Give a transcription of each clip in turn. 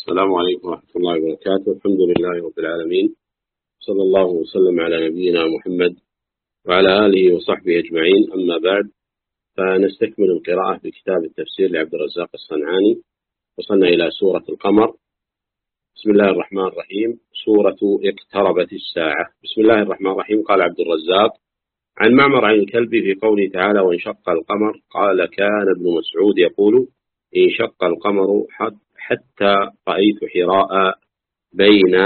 السلام عليكم ورحمة الله وبركاته. الحمد لله رب العالمين، صلى الله وسلم على نبينا محمد وعلى آله وصحبه أجمعين. أما بعد، فنستكمل القراءة في كتاب التفسير لعبد الرزاق الصنعاني. وصلنا إلى سورة القمر. بسم الله الرحمن الرحيم. سورة اقتربت الساعة. بسم الله الرحمن الرحيم. قال عبد الرزاق عن معمر عن الكلبي في قوله تعالى: وانشق القمر، قال: كان ابن مسعود يقول: انشق القمر حتى رأيت حراء بين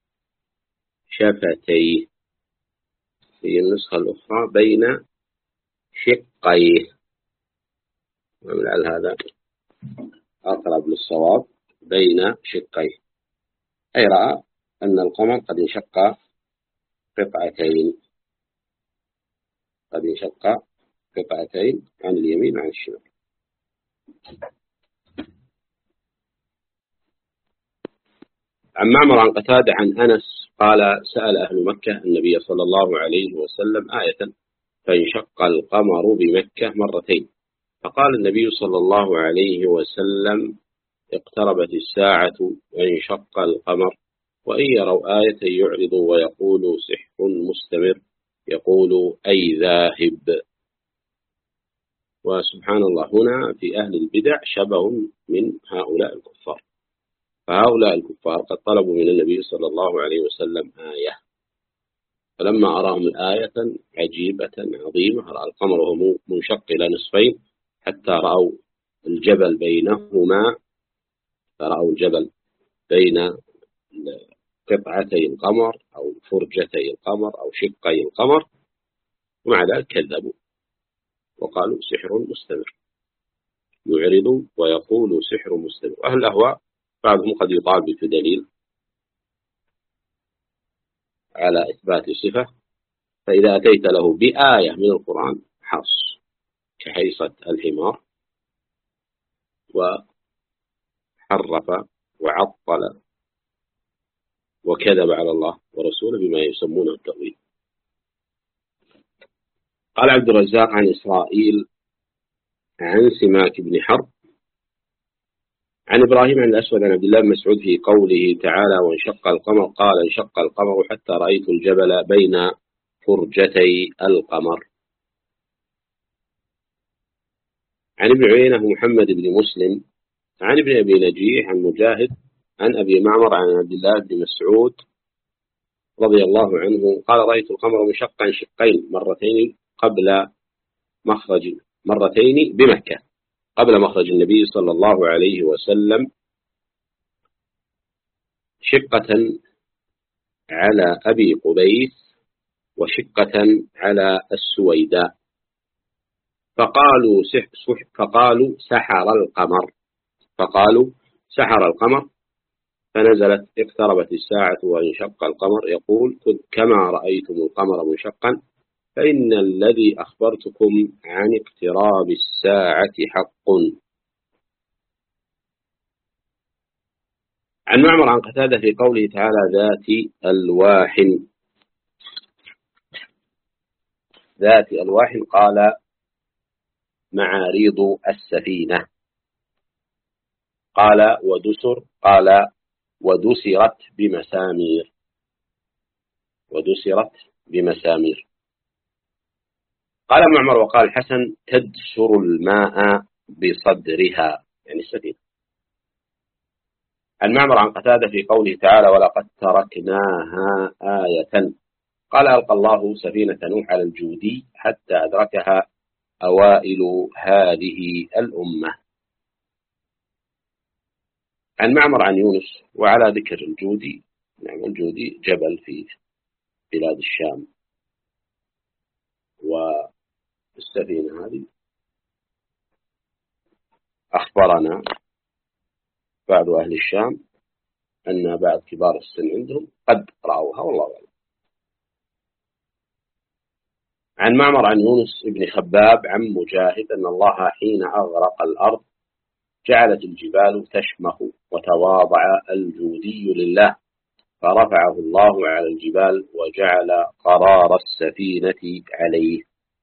شفتيه. في النسخة الأخرى بين شقيه، ولعل هذا أقرب للصواب. بين شقيه أي رأى أن القمر قد انشق قطعتين، عن اليمين وعن الشمال. عن معمر عن قتادة عن أنس قال: سأل أهل مكة النبي صلى الله عليه وسلم آية فانشق القمر بمكة مرتين، فقال النبي صلى الله عليه وسلم: اقتربت الساعة وانشق القمر، وإن يروا آية يعرضوا ويقولوا سحر مستمر، يقول أي ذاهب. وسبحان الله، هنا في أهل البدع شبه من هؤلاء الكفار. فهؤلاء الكفار قد طلبوا من النبي صلى الله عليه وسلم آية، فلما أراهم آية عجيبة عظيمة، رأى القمر وهو منشق إلى نصفين حتى رأوا الجبل بينهما، فرأوا الجبل بين قطعتي القمر أو فرجتي القمر أو شقي القمر، ومع ذلك كذبوا وقالوا سحر مستمر، يعرضوا ويقولوا سحر مستمر. أهل الأهواء بعضهم قد يطالب بدليل على إثبات صفة، فإذا أتيت له بآية من القرآن حص كحيصة الحمار، وحرف وعطل وكذب على الله ورسوله بما يسمونه التأويل. قال عبد الرزاق عن إسرائيل عن سماك بن حرب عن إبراهيم عن الأسود عن عبد الله بن مسعود في قوله تعالى: وانشق القمر، قال: انشق القمر حتى رأيت الجبل بين فرجتي القمر. عن ابن عيينة محمد بن مسلم عن ابن أبي نجيح عن مجاهد عن أبي معمر عن عبد الله بن مسعود رضي الله عنه قال: رأيت القمر منشقا شقين مرتين بمكة قبل مخرج النبي صلى الله عليه وسلم، شقة على أبي قبيس وشقة على السويداء، فقالوا سحر القمر، فنزلت: اقتربت الساعة وانشق القمر، يقول: كما رأيتم القمر منشقا فإن الذي أخبرتكم عن اقتراب الساعة حق. عن معمر عن قتادة في قوله تعالى: ذات ألواح، قال: معاريض السفينة. قال: ودسر، قال: ودسرت بمسامير. قال معمر وقال الحسن: تدسر الماء بصدرها، يعني السفينة. عن معمر عن قتادة في قوله تعالى: ولقد تركناها آية، قال: ألقى الله سفينة نوح على الجودي حتى أدركها أوائل هذه الأمة. عن معمر عن يونس وعلى ذكر الجودي، نعم الجودي جبل في بلاد الشام، والسفينة هذه أخبرنا بعض أهل الشام أن بعض كبار السن عندهم قد رأوها، والله أعلم. عن معمر عن يونس بن خباب عن مجاهد أن الله حين أغرق الأرض جعلت الجبال تشمخ، وتواضع الجودي لله فرفعه الله على الجبال وجعل قرار السفينة عليه.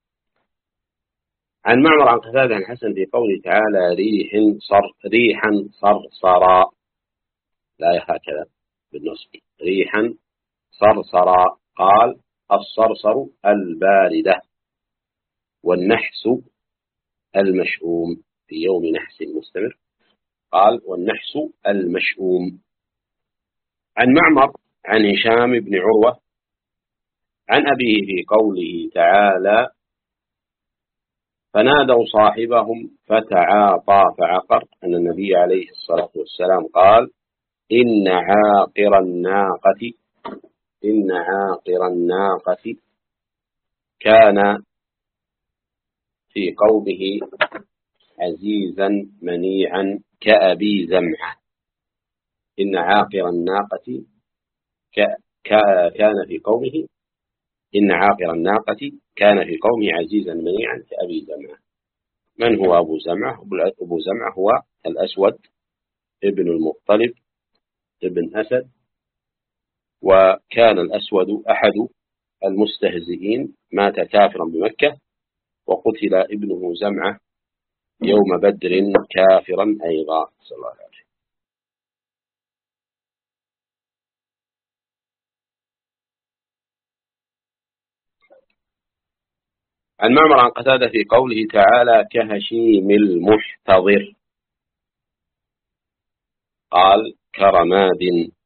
عن معمر عن قتادة عن حسن في قوله تعالى: ريحا صرصرا، لا هكذا بالنصب. ريحا صرصرا. قال الصرصر الباردة. والنحس المشؤوم في يوم نحس مستمر. قال والنحس المشؤوم. عن معمر عن هشام بن عروة عن أبيه في قوله تعالى فنادوا صاحبهم فتعاطى فعقر أن النبي عليه الصلاة والسلام قال إن عاقر الناقة كان في قومه عزيزا منيعا كأبي زمعة. إن عاقر الناقة كان في قومه إن عاقر الناقة كان في قومه عزيزا منيعا كأبي زمعة. من هو أبو زمعة؟ أبو زمعة هو الأسود ابن المطلب ابن أسد، وكان الأسود أحد المستهزئين، مات كافرا بمكة، وقتل ابنه زمعة يوم بدر كافرا أيضا. صلى الله عليه وسلم. عن معمر عن قتادة في قوله تعالى كهشيم المحتضر. قال كرماد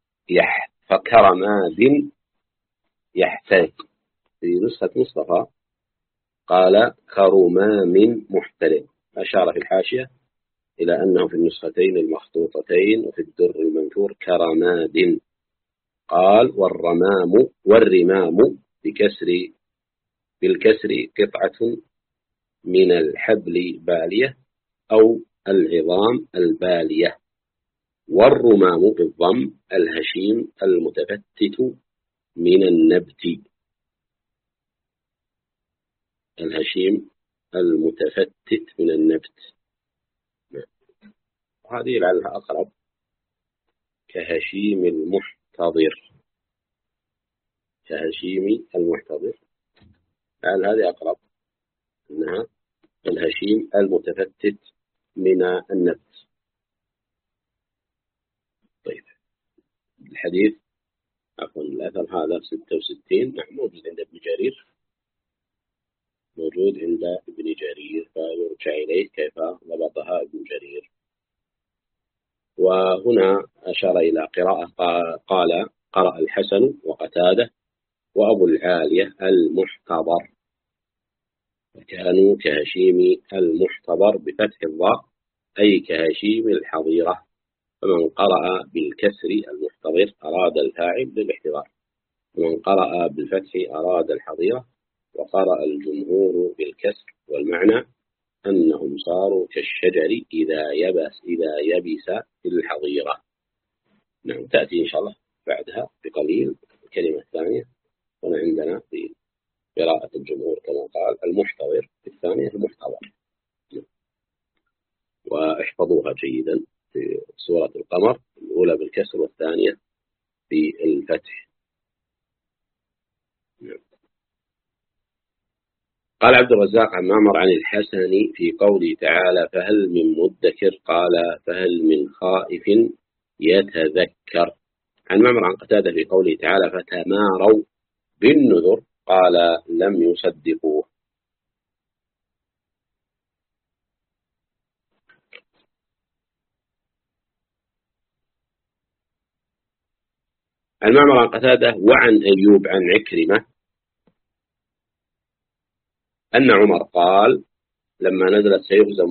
يحترق. في نسخة مصطفى قال كرمام محترق. أشار في الحاشية إلى أنه في النسختين المخطوطتين وفي الدر المنثور كرماد. قال والرمام بالكسر قطعة من الحبل بالية أو العظام البالية. والرمام بالضم الهشيم المتفتت من النبت. الهشيم المتفتت من النبت. هذه لعلها أقرب كهشيم المحتضر. لعل هذه أقرب أنها الهشيم المتفتت من النبت. طيب الحديث الأثر هذا 66 موجود عند ابن جرير فيرجع إليه كيف ضبطها ابن جرير. وهنا أشار إلى قراءة قال قرأ الحسن وقتادة وأبو العالية المحتضر، وكانوا كهشيم المحتضر بفتح الضاء أي كهشيم الحظيرة. فمن قرأ بالكسر المحتضر أراد الفاعل بالاحتضار، ومن قرأ بالفتح أراد الحظيرة. وقرأ الجمهور بالكسر، والمعنى أنهم صاروا كالشجر إذا يبس الحظيرة. نعم، تأتي إن شاء الله بعدها بقليل الكلمة الثانية. هنا عندنا في قراءة الجمهور كما قال المحتضر، في الثانية المحتضر. واحفظوها جيدا في سورة القمر، الأولى بالكسر والثانية بالفتح. قال عبد الرزاق عن معمر عن الحسن في قوله تعالى فهل من مدكر قال فهل من خائف يتذكر. عن معمر عن قتادة في قوله تعالى فتماروا بالنذر قال لم يصدقوه. عن معمر عن قتادة وعن أيوب عن عكرمة أن عمر قال لما نزلت سيهزم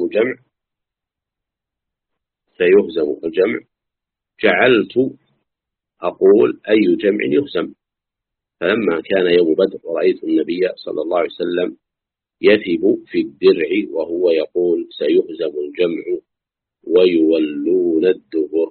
الجمع جعلت أقول أي جمع يهزم. فلما كان يوم بدر رأيت النبي صلى الله عليه وسلم يثب في الدرع وهو يقول سيهزم الجمع ويولون الدبر.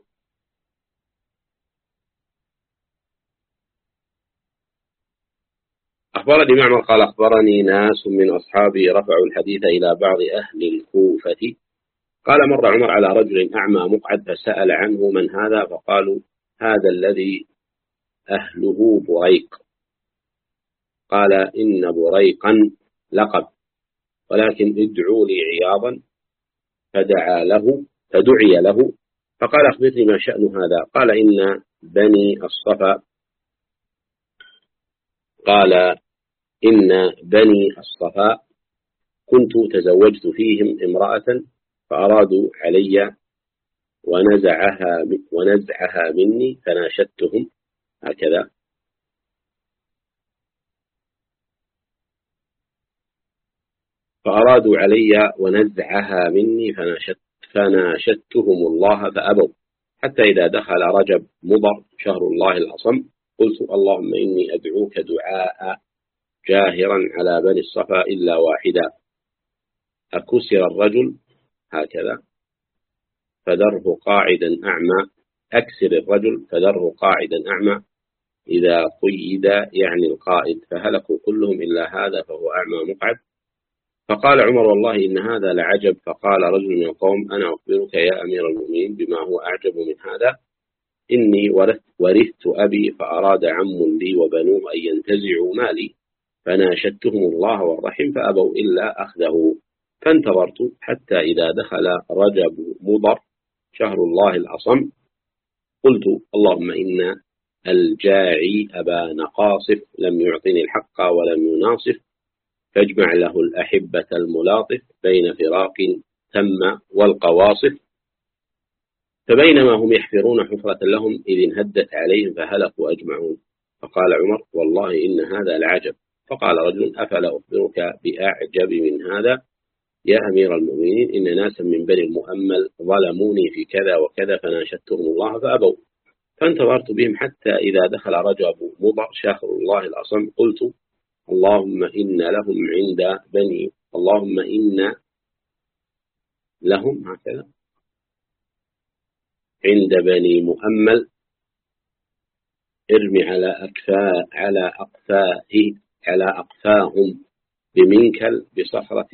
أخبرني معمر قال أخبرني ناس من أصحابي رفعوا الحديث إلى بعض أهل الكوفة قال مر عمر على رجل أعمى مقعد فسأل عنه من هذا فقالوا هذا الذي أهله بريق. قال إن بريقا لقب ولكن ادعوا لي عياضا فدعي له فقال أخبرني ما شأن هذا؟ قال إن بني الصفا كنت تزوجت فيهم امرأة فأرادوا علي ونزعها مني فناشدتهم. هكذا. فأرادوا علي ونزعها مني فناشدتهم الله فأبوا، حتى إذا دخل رجب مضر شهر الله الأصم قلت اللهم إني أدعوك دعاء جاهرا على بني الصفا إلا واحدا، أكسر الرجل هكذا فذره قاعدا أعمى، أكسر الرجل فذره قاعدا أعمى، إذا قيد يعني القائد، فهلكوا كلهم إلا هذا فهو أعمى مقعد. فقال عمر والله إن هذا لعجب. فقال رجل من القوم أنا أخبرك يا أمير المؤمنين بما هو أعجب من هذا، إني ورثت أبي فأراد عم لي وبنوه أن ينتزعوا مالي فناشدتهم الله والرحم فأبوا إلا أخذه، فانتظرت حتى إذا دخل رجب مضر شهر الله الأصم قلت اللهم إن الجاعي أبا نقاصف لم يعطني الحق ولم يناصف، فاجمع له الأحبة الملاطف بين فراق تم والقواصف. فبينما هم يحفرون حفرة لهم إذ انهدت عليهم فهلكوا أجمعون. فقال عمر والله إن هذا لعجب. فقال رجل أفلا أخبرك بأعجب من هذا يا أمير المؤمنين، إن ناسا من بني المؤمل ظلموني في كذا وكذا فناشدتهم الله فأبوا، فانتظرت بهم حتى إذا دخل رجب مضر شهر الله الأصم قلت اللهم إن لهم هكذا عند بني مؤمل ارمي على أقفاهم بمنكل بصخرة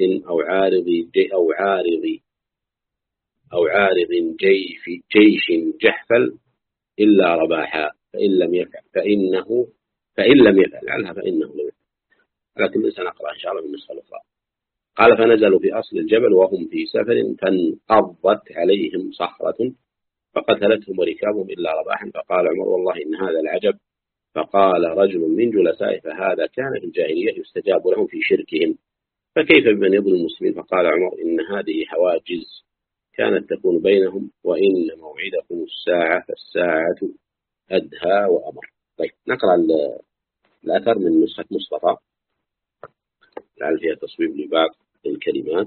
أو عارض جيش جحفل إلا رباحا، فإن لم يفعل عنها فإنه لم يفعل. لكن سنقرأ إن شاء الله من النسخة الأخرى. قال فنزلوا في أصل الجبل وهم في سفر فانقضت عليهم صخرة فقتلتهم وركابهم إلا رباحا. فقال عمر والله إن هذا العجب. فقال رجل من جلسائه فهذا كان في الجاهلية يستجاب لهم في شركهم، فكيف بمن يظلم المسلمين؟ فقال عمر إن هذه حواجز كانت تكون بينهم، وإن موعدكم الساعة فالساعة أدهى وأمر. طيب نقرأ الأثر من نسخة مصطفى لعل فيها تصويب لبعض الكلمات.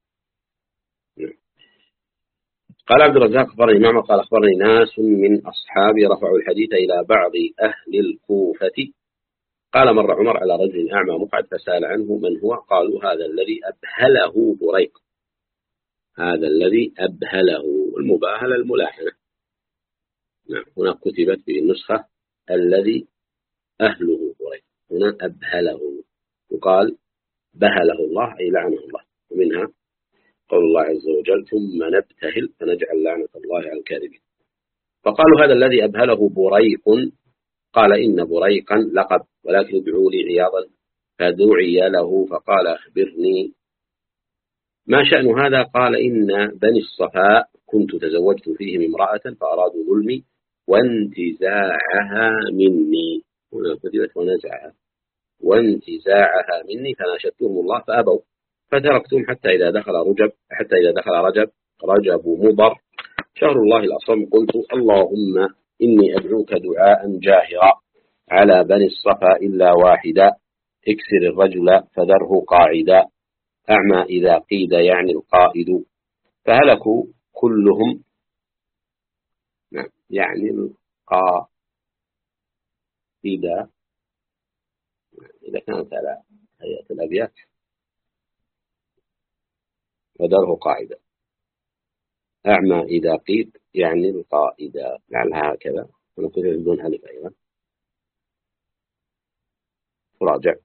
قال عبد الرزاق أخبرني معمر قال أخبرني ناس من أصحابي رفعوا الحديث إلى بعض أهل الكوفة قال مر عمر على رجل أعمى مقعد فسأل عنه من هو؟ قالوا هذا الذي أبهله بريق. هذا الذي أبهله، المباهلة الملاحنة. نعم، هنا كتبت في النسخة الذي أهله بريق، هنا أبهله، وقال بهله الله أي لعنه الله. ومنها قول الله عز وجل ثم نبتهل فنجعل لعنة الله على الكاذبين. فقالوا هذا الذي أبهله بريق. قال إن بريقا لقب ولكن ادعوا لي عياضا، فدعي له فقال أخبرني ما شأن هذا؟ قال إن بني الصفا كنت تزوجت فيهم امرأة فأرادوا ظلمي وانتزاعها مني، هنا كتبت ونزعها، وانتزاعها مني فناشدتهم الله فأبوا، فتركتهم حتى إذا دخل رجب مضر شهر الله الأصم قلت اللهم إني أدعوك دعاء جاهرا على بني الصفا إلا واحدا، اكسر الرجل فذره قاعدا، أعمى إذا قيد يعني القائد، فهلكوا كلهم. نعم، يعني القائد إذا كانت على هيئة الأبيات فذره قاعدا، أعمى إذا قيد يعني القائد، لعلها هكذا ونقول بدون ألف أيضا. راجع.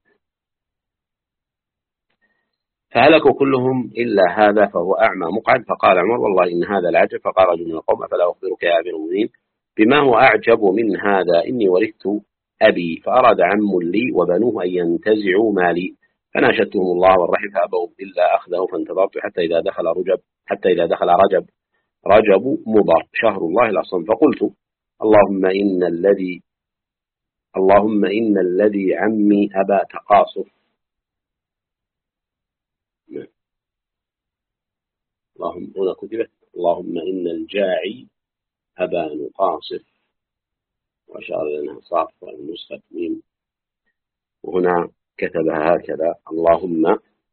فهلكوا كلهم إلا هذا فهو أعمى مقعد. فقال عمر والله إن هذا العجب. فقال رجل من القوم فلا أخبرك يا أمير المؤمنين بما هو أعجب من هذا، إني ورثت أبي فأراد عم لي وبنوه أن ينتزعوا مالي فناشدتهم الله والرحم فأبوا إلا أخذه، فانتظرت حتى إذا دخل رجب رجب مضر شهر الله الأصم. فقلت اللهم إن الذي عمي أبا تقاصف. اللهم هنا كتبت اللهم إن الجاعي أبا نقاصف، وأشار لنا صاف والنسخة ميم، وهنا كتبها هكذا اللهم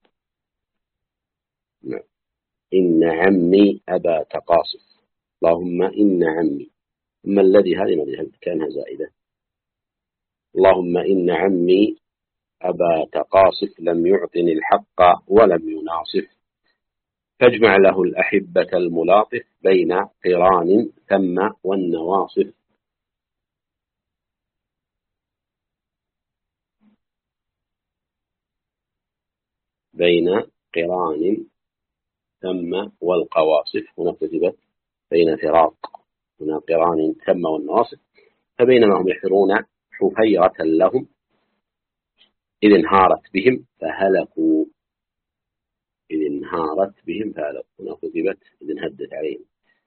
إن عمي أبا تقاصف. اللهم إن عمي، أما الذي هذه كانها زائدة. اللهم إن عمي أبا تقاصف لم يعطني الحق ولم يناصف، فاجمع له الأحبة الملاطف بين قران ثم والنواصف. بين قران ثم والقواصف، هنا كتبت بين فراق، هنا قران ثم والنواصف. فبينما هم يحفرون حفيرة لهم إذ انهارت بهم فهلكوا. إذ انهارت بهم فهلكوا، هنا كتبت إذ انهدت عليهم.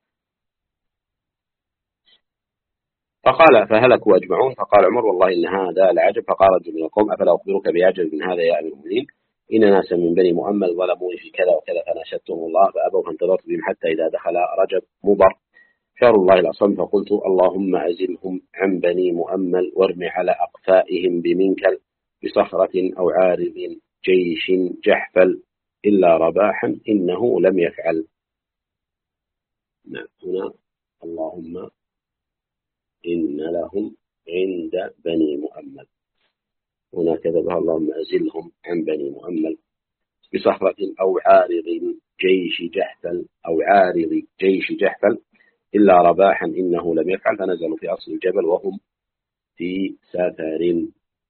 فقال فهلكوا أجمعون. فقال عمر والله إن هذا لعجب. فقال رجل من القوم أفلا أخبرك بعجب من هذا يا أمير المؤمنين؟ إن ناسا من بني مؤمل ظلموني في كذا وكذا فناشدتهم الله فأبوا، فانتظرت بهم حتى إذا دخل رجب مضر شهر الله الأصم، فقلت اللهم أزلهم عن بني مؤمل وارمي على أقفائهم بمنكل بصخرة أو عارض جيش جحفل إلا رباحا إنه لم يفعل. هنا اللهم إن لهم عند بني مؤمل، هنا كتبها اللهم أزلهم عن بني مؤمل بصخرة أو عارض جيش جحفل أو عارض جيش جحفل إلا رباحا إنه لم يفعل، فنزلوا في أصل الجبل وهم في سفر.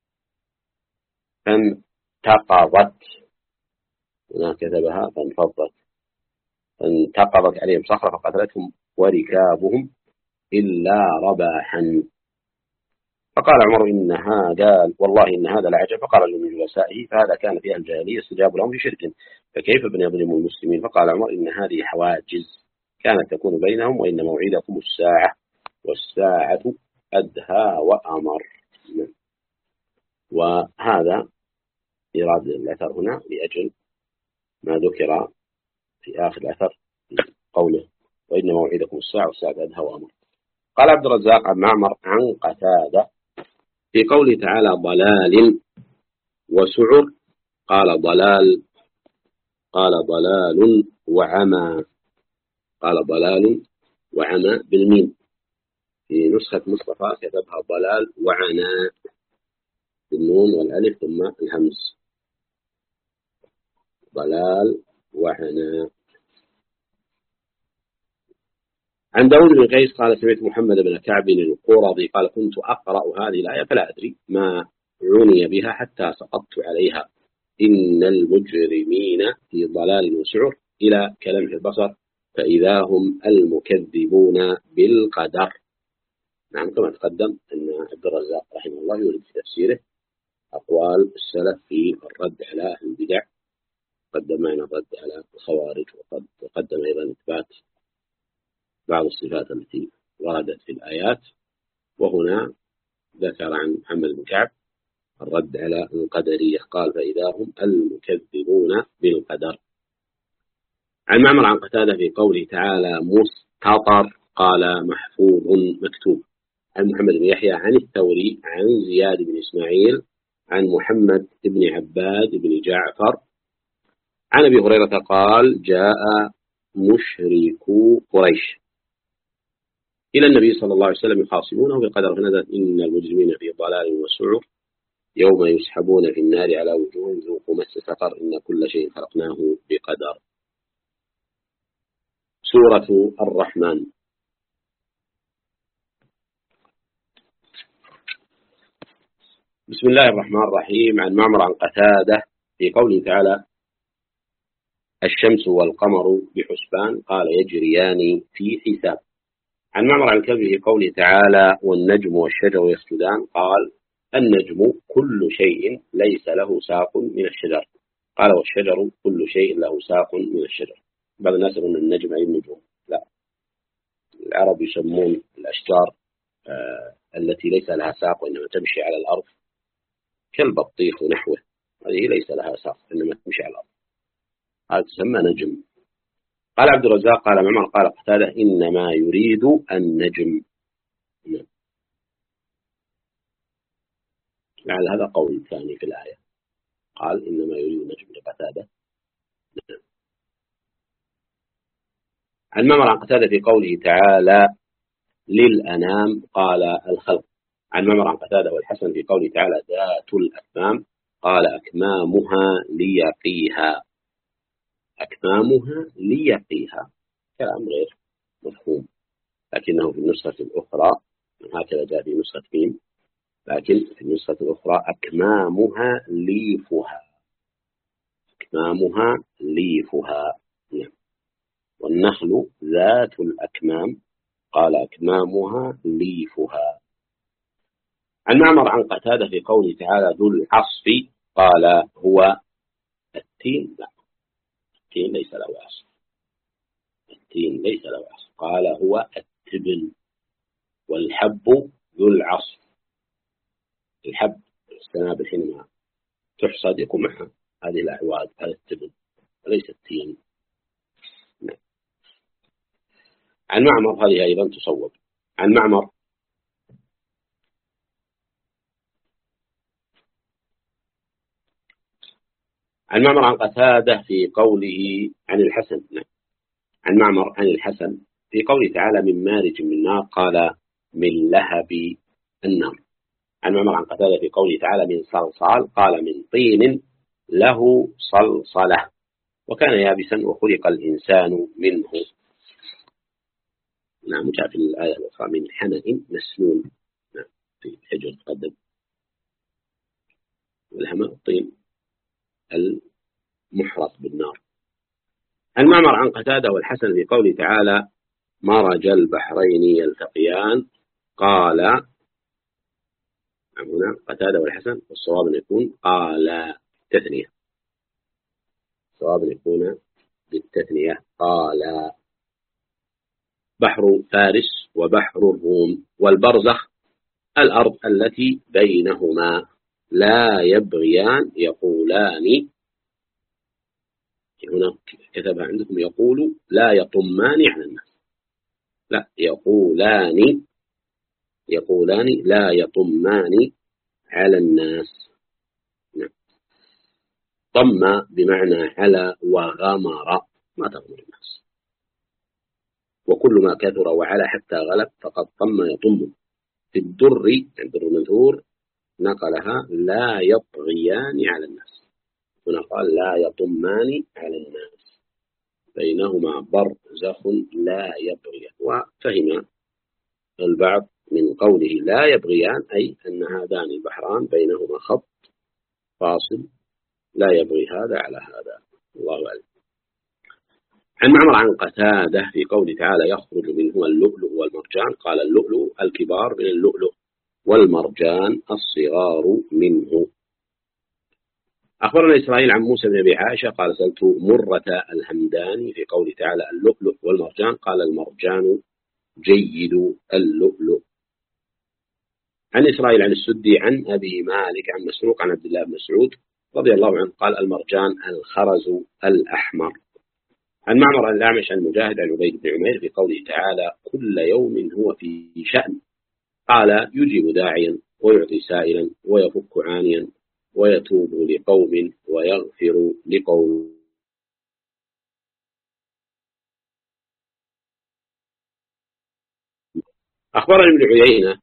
فانتقضت، هنا كتبها فانفضت، فانتقضت عليهم صخرة فقتلتهم وركابهم إلا رباحا. فقال عمر إن هذا والله إن هذا لعجب. فقال من جلسائه فهذا كان في الجاهلية استجاب لهم في شرك، فكيف بن يظلموا المسلمين؟ فقال عمر إن هذه حواجز كانت تكون بينهم، وإن موعدكم الساعة والساعة أدهى وأمر. وهذا إراد الأثر هنا لأجل ما ذكر في آخر الأثر قوله وإن موعدكم الساعة والساعة أدهى وأمر. قال عبد الرزاق عن معمر عن قتادة في قوله تعالى ضلال وسعر قال ضلال وعمى، قال ضلال وعمى بالميم. في نسخة مصطفى كتبها ضلال وعناء بالنون والألف ثم الهمز، ضلال وعناء. عن داود بن قيس قال سمعت محمد بن كعب القرظي قال كنت أقرأ هذه الآية فلا أدري ما عني بها حتى سقطت عليها إن المجرمين في ضلال وسعر إلى كلمح البصر فإذا هم المكذبون بالقدر. نعم، كما تقدم أن عبد الرزاق رحمه الله يورد في تفسيره أقوال السلف في الرد على أهل البدع، قدم معنا الرد على الخوارج، وقد قدم أيضا إثبات بعض الصفات التي وردت في الآيات. وهنا ذكر عن محمد بن كعب الرد على القدرية قال فإذا هم المكذبون بالقدر. عن معمر عن قتادة في قوله تعالى مستطر قال محفوظ مكتوب. عن محمد بن يحيى عن الثوري عن زياد بن إسماعيل عن محمد بن عباد بن جعفر عن أبي هريرة قال جاء مشركو قريش إلى النبي صلى الله عليه وسلم يخاصمونه بالقدر فنزلت إن المجرمين في ضلال وسعر يوم يسحبون في النار على وجوههم ذوقوا مس سقر إن كل شيء خلقناه بقدر. سورة الرحمن. بسم الله الرحمن الرحيم. عن معمر عن قتادة في قوله تعالى الشمس والقمر بحسبان قال يجريان في حساب. عن معمر عن الكلب في قوله تعالى والنجم والشجر يسجدان قال النجم كل شيء ليس له ساق من الشجر قال والشجر كل شيء له ساق من الشجر. بعض الناس يقولون النجم أي النجوم، لا، العرب يسمون الأشجار التي ليس لها ساق وإنما تمشي على الأرض كالبطيخ ونحوه، هذه ليس لها ساق إنما تمشي على الأرض، هذا تسمى نجم. قال عبد الرزاق قال معمر قال قتادة إنما يريد النجم. لعل هذا قول ثاني في الآية، قال إنما يريد النجم لقتادة. عن معمر عن قتادة في قوله تعالى للأنام قال الخلق. عن معمر عن قتادة والحسن في قوله تعالى ذات الأكمام قال أكمامها ليقيها. أكمامها ليقيها كلام غير مفهوم، لكنه في النسخة الأخرى هكذا جاء في نسخة ميم، لكن في النسخة الأخرى أكمامها ليفها. أكمامها ليفها. والنخل ذات الأكمام قال أكمامها ليفها. عن معمر عن قتادة في قوله تعالى ذو العصف قال هو التين. لا، التين ليس له عصف، التين ليس له عصف، قال هو التبن. والحب ذو العصف، الحب السنابل حينما تحصد يكون معها هذه الأعواد، هذا التبن وليس التين. عن معمر هذه أيضا تصوب. عن معمر عن قتادة في قوله عن الحسن. عن معمر عن الحسن في قوله تعالى من مارج من نار قال من لهب النار. عن معمر عن قتادة في قوله تعالى من صلصال قال من طين له صلصلة وكان يابسا وخلق الإنسان منه. نعم، جاء في الآية الأخرى من حمأ مسنون. نعم، في الحجر تقدم. والهمأ الطين المحرق بالنار. عن معمر عن قتادة والحسن في قوله تعالى مرج البحرين يلتقيان قال. هنا قتادة والحسن والصواب أن يكون قال تثنية، الصواب أن يكون بالتثنية قال. بحر فارس وبحر الروم والبرزخ الأرض التي بينهما لا يبغيان يقولان. هنا كتبها عندكم يقول لا يطمان على الناس، لا يقولان لا يطمان على الناس. طم بمعنى على وغمر ما تغمر الناس، وكل ما كثر وعلى حتى غلب فقد طم يطم. في الدر الدر المنثور نقلها لا يطغيان على الناس، هنا قال لا يطمان على الناس، بينهما برزخ لا يبغيان. وفهم البعض من قوله لا يبغيان أي أن هذان البحران بينهما خط فاصل لا يبغي هذا على هذا، الله أعلم. عن معمر عن قتادة في قوله تعالى يخرج منه اللؤلؤ والمرجان قال اللؤلؤ الكبار من اللؤلؤ والمرجان الصغار منه. أخبرنا إسرائيل عن موسى بن أبي عائشة قال سألت مرة الهمداني في قوله تعالى اللؤلؤ والمرجان قال المرجان جيد اللؤلؤ. عن إسرائيل عن السدي عن أبي مالك عن مسروق عن عبد الله بن مسعود رضي الله عنه قال المرجان الخرز الأحمر. عن معمر عن الأعمش عن مجاهد عن عبيد بن عمير في قوله تعالى كل يوم هو في شأن قال يجيب داعيا ويعطي سائلا ويفك عانيا ويتوب لقوم ويغفر لقوم. أخبرني ابن عيينة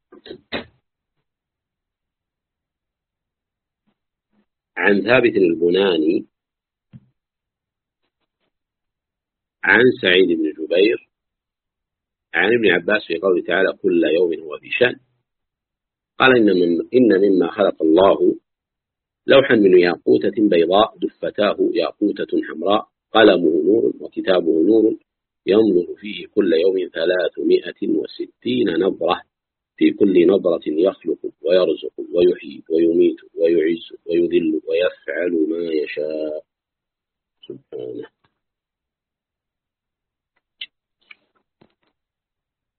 عن ثابت البناني عن سعيد بن جبير عن ابن عباس في قوله تعالى كل يوم هو في شأن قال إن مما خلق الله لوحا من ياقوتة بيضاء دفتاه ياقوتة حمراء قلمه نور وكتابه نور ينظر فيه كل يوم 360 نظرة في كل نظرة يخلق ويرزق ويحيي ويميت ويعز ويذل ويفعل ما يشاء سبحانه.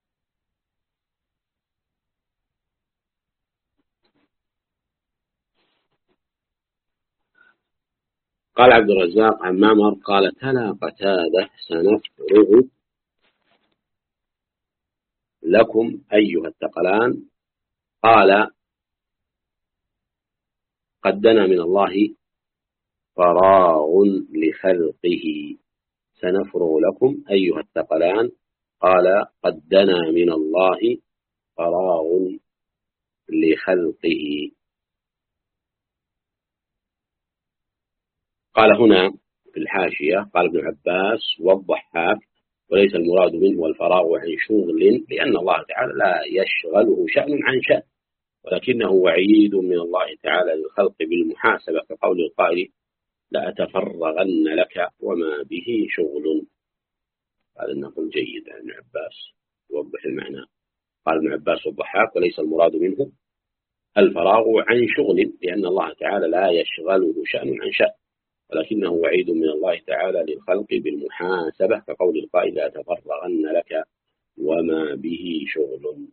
قال عبد الرزاق عن معمر قال تلا قتادة سنفرغ لكم أيها الثقلان قال قد دنا من الله فراغ لخلقه سنفرغ لكم أيها الثقلان قال قد دنا من الله فراغ لخلقه. قال هنا في الحاشية قال ابن عباس والضحاك وليس المراد منه الفراغ عن شغل لأن الله تعالى لا يشغله شأن عن شأن ولكنه وعيد من الله تعالى للخلق بالمحاسبة كقول القائل لأتفرغن لك وما به شغل. هذا النقل جيد عن ابن عباس يوضح المعنى. قال ابن عباس والضحاك وليس المراد منه الفراغ عن شغل لأن الله تعالى لا يشغله شأن عن شأن ولكنه وعيد من الله تعالى للخلق بالمحاسبة كقول القائل لأتفرغن لك وما به شغل.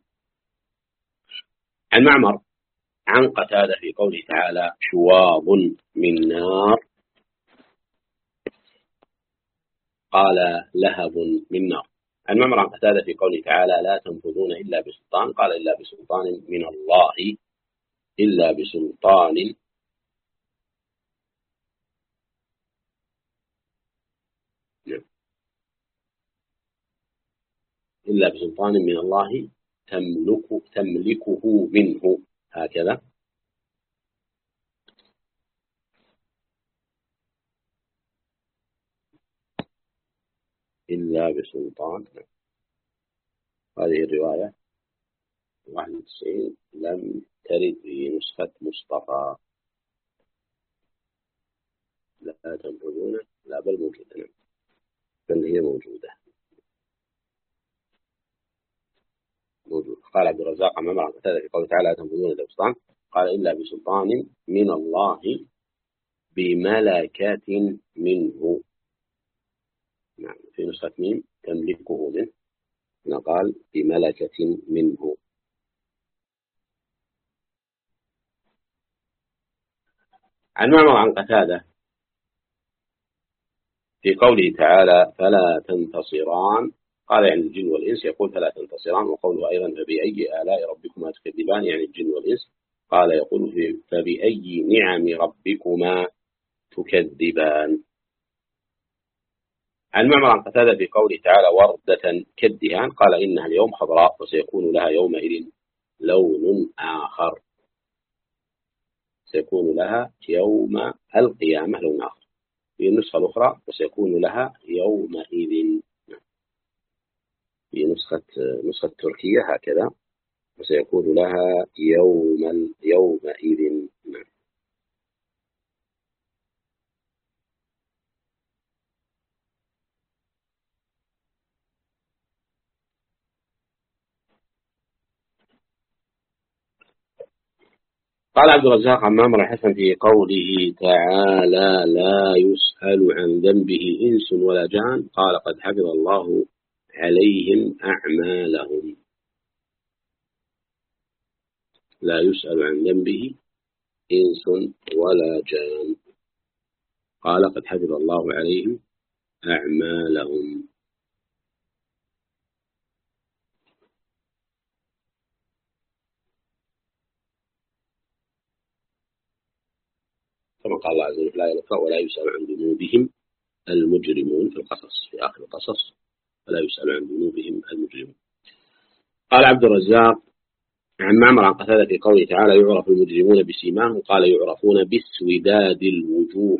عن معمر عن قتادة في قوله تعالى شواظ من نار قال لهب من نار. عن معمر عن قتادة في قوله تعالى لا تنفذون إلا بسلطان قال إلا بسلطان من الله إلا بسلطان إلا بسلطان من الله تملكه منه هكذا. إلا بسلطان هذه الرواية 91 لم ترد في نسخة مصطفى. لا تنفذون لا بل موجودة بل هي موجودة. قال عبد الرزاق عن معمر قتادة في قوله تعالى لا تنفذون إلا بسلطان قال إلا بسلطان من الله بملكة منه. نعم في نسخة ميم تملكه منه هنا قال بملكة منه. عن معمر عن قتادة في قوله تعالى فلا تنتصران قال يعني الجن والإنس يقول فلا تنتصران وقوله أيضا فبأي آلاء ربكما تكذبان يعني الجن والإنس قال يقول فبأي نعم ربكما تكذبان. عن معمر عن قتادة في قوله تعالى وردة كالدهان قال إنها اليوم خضراء وسيكون لها يومئذ لون آخر سيكون لها يوم القيامة لون آخر. في النسخة الأخرى وسيكون لها يومئذ في نسخة تركية هكذا وسيكون لها يومئذ. قال عبد الرزاق عن معمر الحسن في قوله تعالى لا يسأل عن ذنبه إنس ولا جان قال قد حفظ الله عليهم أعمالهم. لا يسأل عن ذنبه إنس ولا جان قال قد حفظ الله عليهم أعمالهم. كما قال الله عز وجل لا يرفع ولا يسأل عن ذنوبهم المجرمون في القصص في آخر القصص ولا يسأل عن ذنوبهم المجرمون. قال عبد الرزاق عن معمر عن قتادة في قوله تعالى يعرف المجرمون بسيماهم قال يعرفون باسوداد الوجوه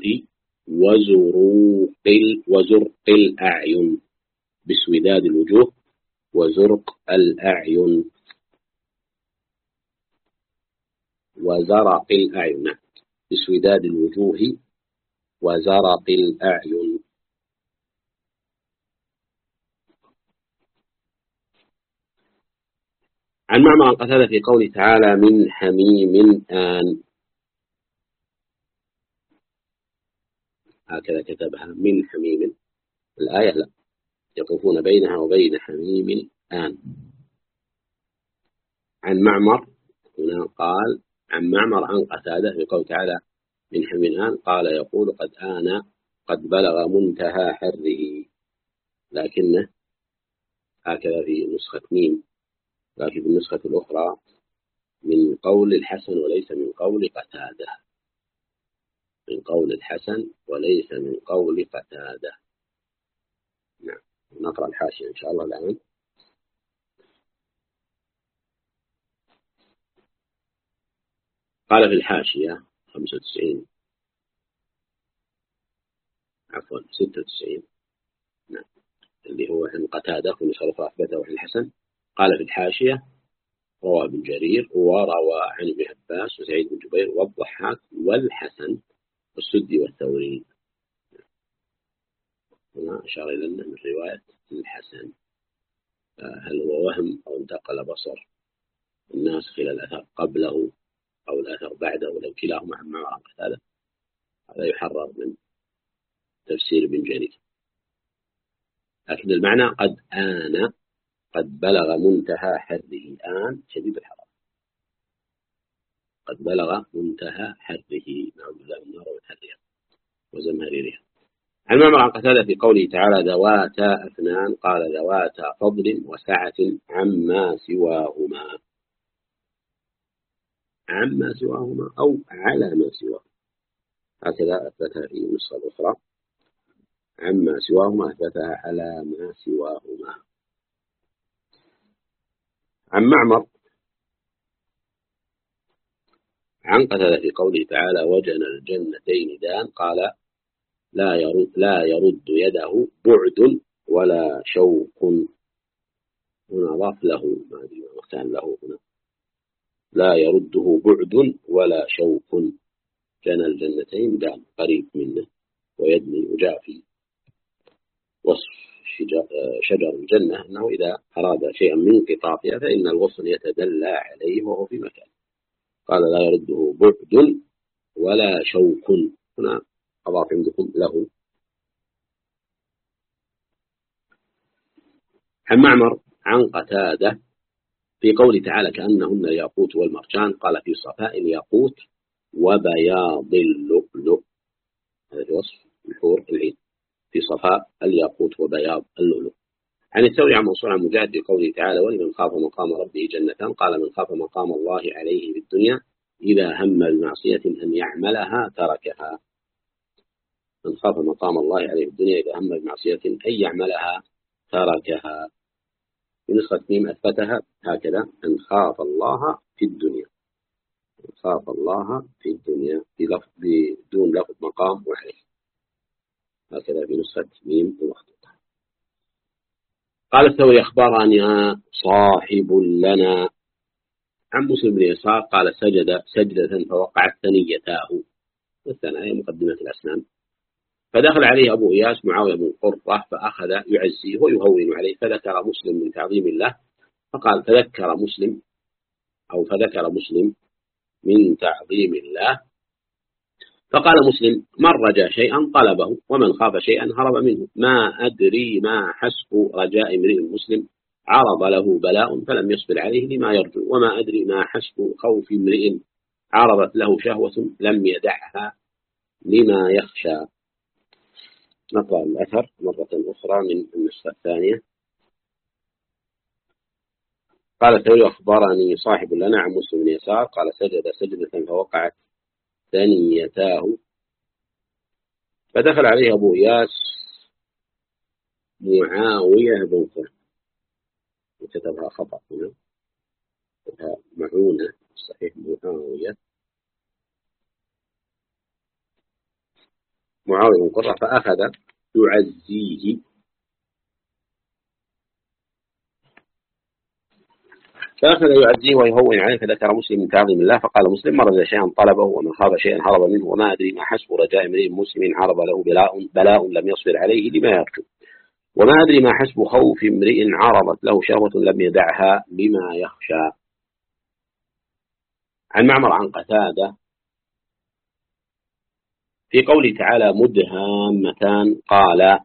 وزرق الأعين. باسوداد الوجوه وزرق الأعين وزرق الأعين. باسوداد الوجوه وزرق الأعين. عن معمر عن قتادة في قوله تعالى من حميم آن هكذا كتبها من حميم الآية لا يطوفون بينها وبين حميم آن. عن معمر هنا قال عن معمر عن قتادة في قوله تعالى من آن قال يقول قد آن قد بلغ منتهى حره، لكنه هكذا في نسخة ميم، لكن في النسخة الأخرى من قول الحسن وليس من قول قتادة، من قول الحسن وليس من قول قتادة. نعم، نقرأ الحاشية إن شاء الله الآن. قال في الحاشية 95 عفوا 96، نعم، اللي هو عن قتادة في نسخة الأخرى أثبته عن الحسن. قال في الحاشية روى ابن جرير وروى عن ابن عباس وسعيد بن جبير والضحاك والحسن والسدي والثوري. هنا أشار إلى أنه من رواية الحسن. هل هو وهم أو انتقل بصر الناس إلى الأثر قبله أو الأثر بعده، ولو كلاهما عن معمر عن قتادة؟ هذا يحرر من تفسير ابن جرير. لكن المعنى قد آن قد بلغ منتهى حره، آن شديد الحرارة، قد بلغ منتهى حره، نعوذ بالله من النار وحرها وزمهريرها. عن معمر عن قتادة في قوله تعالى ذواتا أفنان قال ذواتا فضل وسعة عما سواهما، عما سواهما أو على ما سواهما، هكذا أثبتها في النسخة الأخرى، عما سواهما أثبتها على ما سواهما. عن معمر عن قتادة في قوله تعالى وجنى الجنتين دان قال لا يرد يده بعد ولا شوق، هنا ضاف له ما أدري ما كان له هنا، لا يرده بعد ولا شوق، جنى الجنتين دان قريب منه ويدني، وجاء في وصف شجر الجنة أنه إذا أراد شيئا من قطافها فإن الغصن يتدلى عليه وهو في مكان، قال لا يرده بعد ولا شوق، هنا أضاف عندكم له. عن معمر عن قتادة في قوله تعالى كأنهن الياقوت والمرجان قال في صفاء الياقوت وبياض اللؤلؤ، هذا وصف الحور العين، في صفاء الياقوت وبياض اللؤلؤ. عن الثوري عن منصور عن مجاهد في قوله تعالى ولمن خاف مقام ربه جنتان قال من خاف مقام الله عليه في الدنيا إذا هم بمعصية أن يعملها تركها، من خاف مقام الله عليه في الدنيا إذا هم بمعصية أن يعملها تركها. في نسخة ميم أثبتها هكذا أن خاف الله في الدنيا، خاف الله في الدنيا بدون لفظ مقام وعليه، هكذا في نسخة ميم المخطوطة. قال الثوري أخبرني صاحب لنا عن مسلم بن يسار قال سجد سجدة فوقعت ثنيتاه، والثنايا مقدمة الأسنان، فدخل عليه أبو إياس معاوية بن قرة فأخذ يعزيه ويهون عليه، فذكر مسلم من تعظيم الله فقال فذكر مسلم من تعظيم الله فقال مسلم من رجا شيئا طلبه ومن خاف شيئا هرب منه، ما أدري ما حسب رجاء امرئ مسلم عرض له بلاء فلم يصبر عليه لما يرجو، وما أدري ما حسب خوف امرئ عرضت له شهوة لم يدعها لما يخشى. نقرأ الأثر مرة أخرى من النسخة الثانية. قال الثوري أخبرني صاحب لنا عن مسلم بن يسار قال سجد سجدة فوقعت ثنيتاه، فدخل عليه أبو إياس معاوية بن قرة، وكتبها خطأ هنا، كتبها معونة صحيح معاوية بن قرة فأخذ يعزيه، ويهون عليه، فذكر مسلم من تعظيم الله فقال مسلم مرض شيئا طلبه ومن خاف شيئا هرب منه، وما أدري ما حسب رجاء امرئ مسلم عرض له بلاء لم يصبر عليه لما يرجو، وما أدري ما حسب خوف امرئ عرضت له شهوة لم يدعها لما يخشى. عن معمر عن قتادة في قوله تعالى مدهامتان قال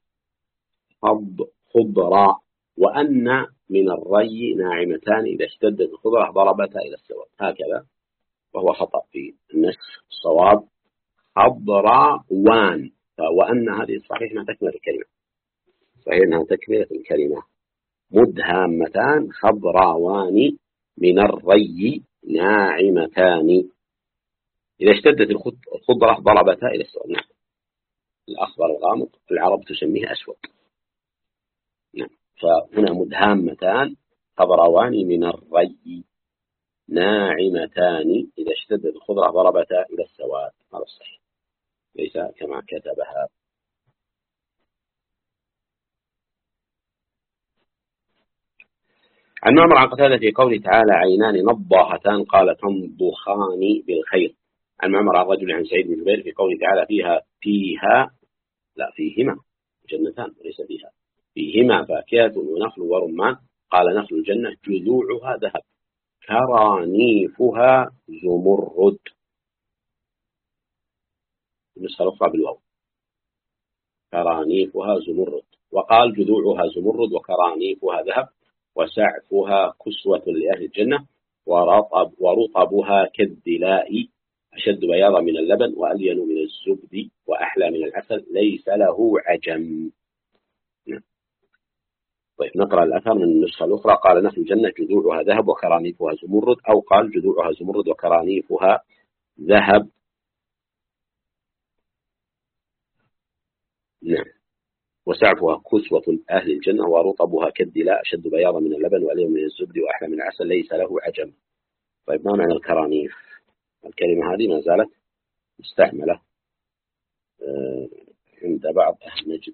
خضرا وأن من الري ناعمتان إذا اشتدت الخضرة ضربتا إلى السواد، هكذا، وهو خطأ في النسخ. الصواب خضراوان. وأن هذه صحيح أنها تكملة الكلمة، صحيح أنها تكملة الكلمة. مدهامتان خضراوان من الري ناعمتان. إذا اشتدت الخضرة ضربتا إلى السؤال. نعم. الأخضر الغامق العرب تسميه أسود. نعم. فهنا مدهامتان خضراوان من الري ناعمتان. إذا اشتدت الخضرة ضربتا إلى السواد. هذا الصحيح، ليس كما كتبها. عن معمر عن قتادة في قوله تعالى عينان نضاختان قال تنضخان بالخير. عن معمر عن رجل عن سعيد بن جبير في قوله تعالى فيهما جنتان وليس فيها. فيهما فاكهة ونخل ورمان قال نخل الجنة جذوعها ذهب كرانيفها زمرد. النسخة الأخرى بالواو كرانيفها زمرد. وقال جذوعها زمرد وكرانيفها ذهب وسعفها كسوة لأهل الجنة ورطبها كالدلاء أشد بياضا من اللبن وألين من الزبد وأحلى من العسل ليس له عجم. طيب نقرأ الأثر من النسخة الأخرى. قال نخل الجنة جذوعها ذهب وكرانيفها زمرد، أو قال جذوعها زمرد وكرانيفها ذهب. نعم. وسعفها كسوة أهل الجنة ورطبها كالدلاء أشد بياضا من اللبن وألين من الزبد وأحلى من العسل ليس له عجم. طيب ما معنى الكرانيف؟ الكلمة هذه ما زالت مستعملة عند بعض أهل نجد.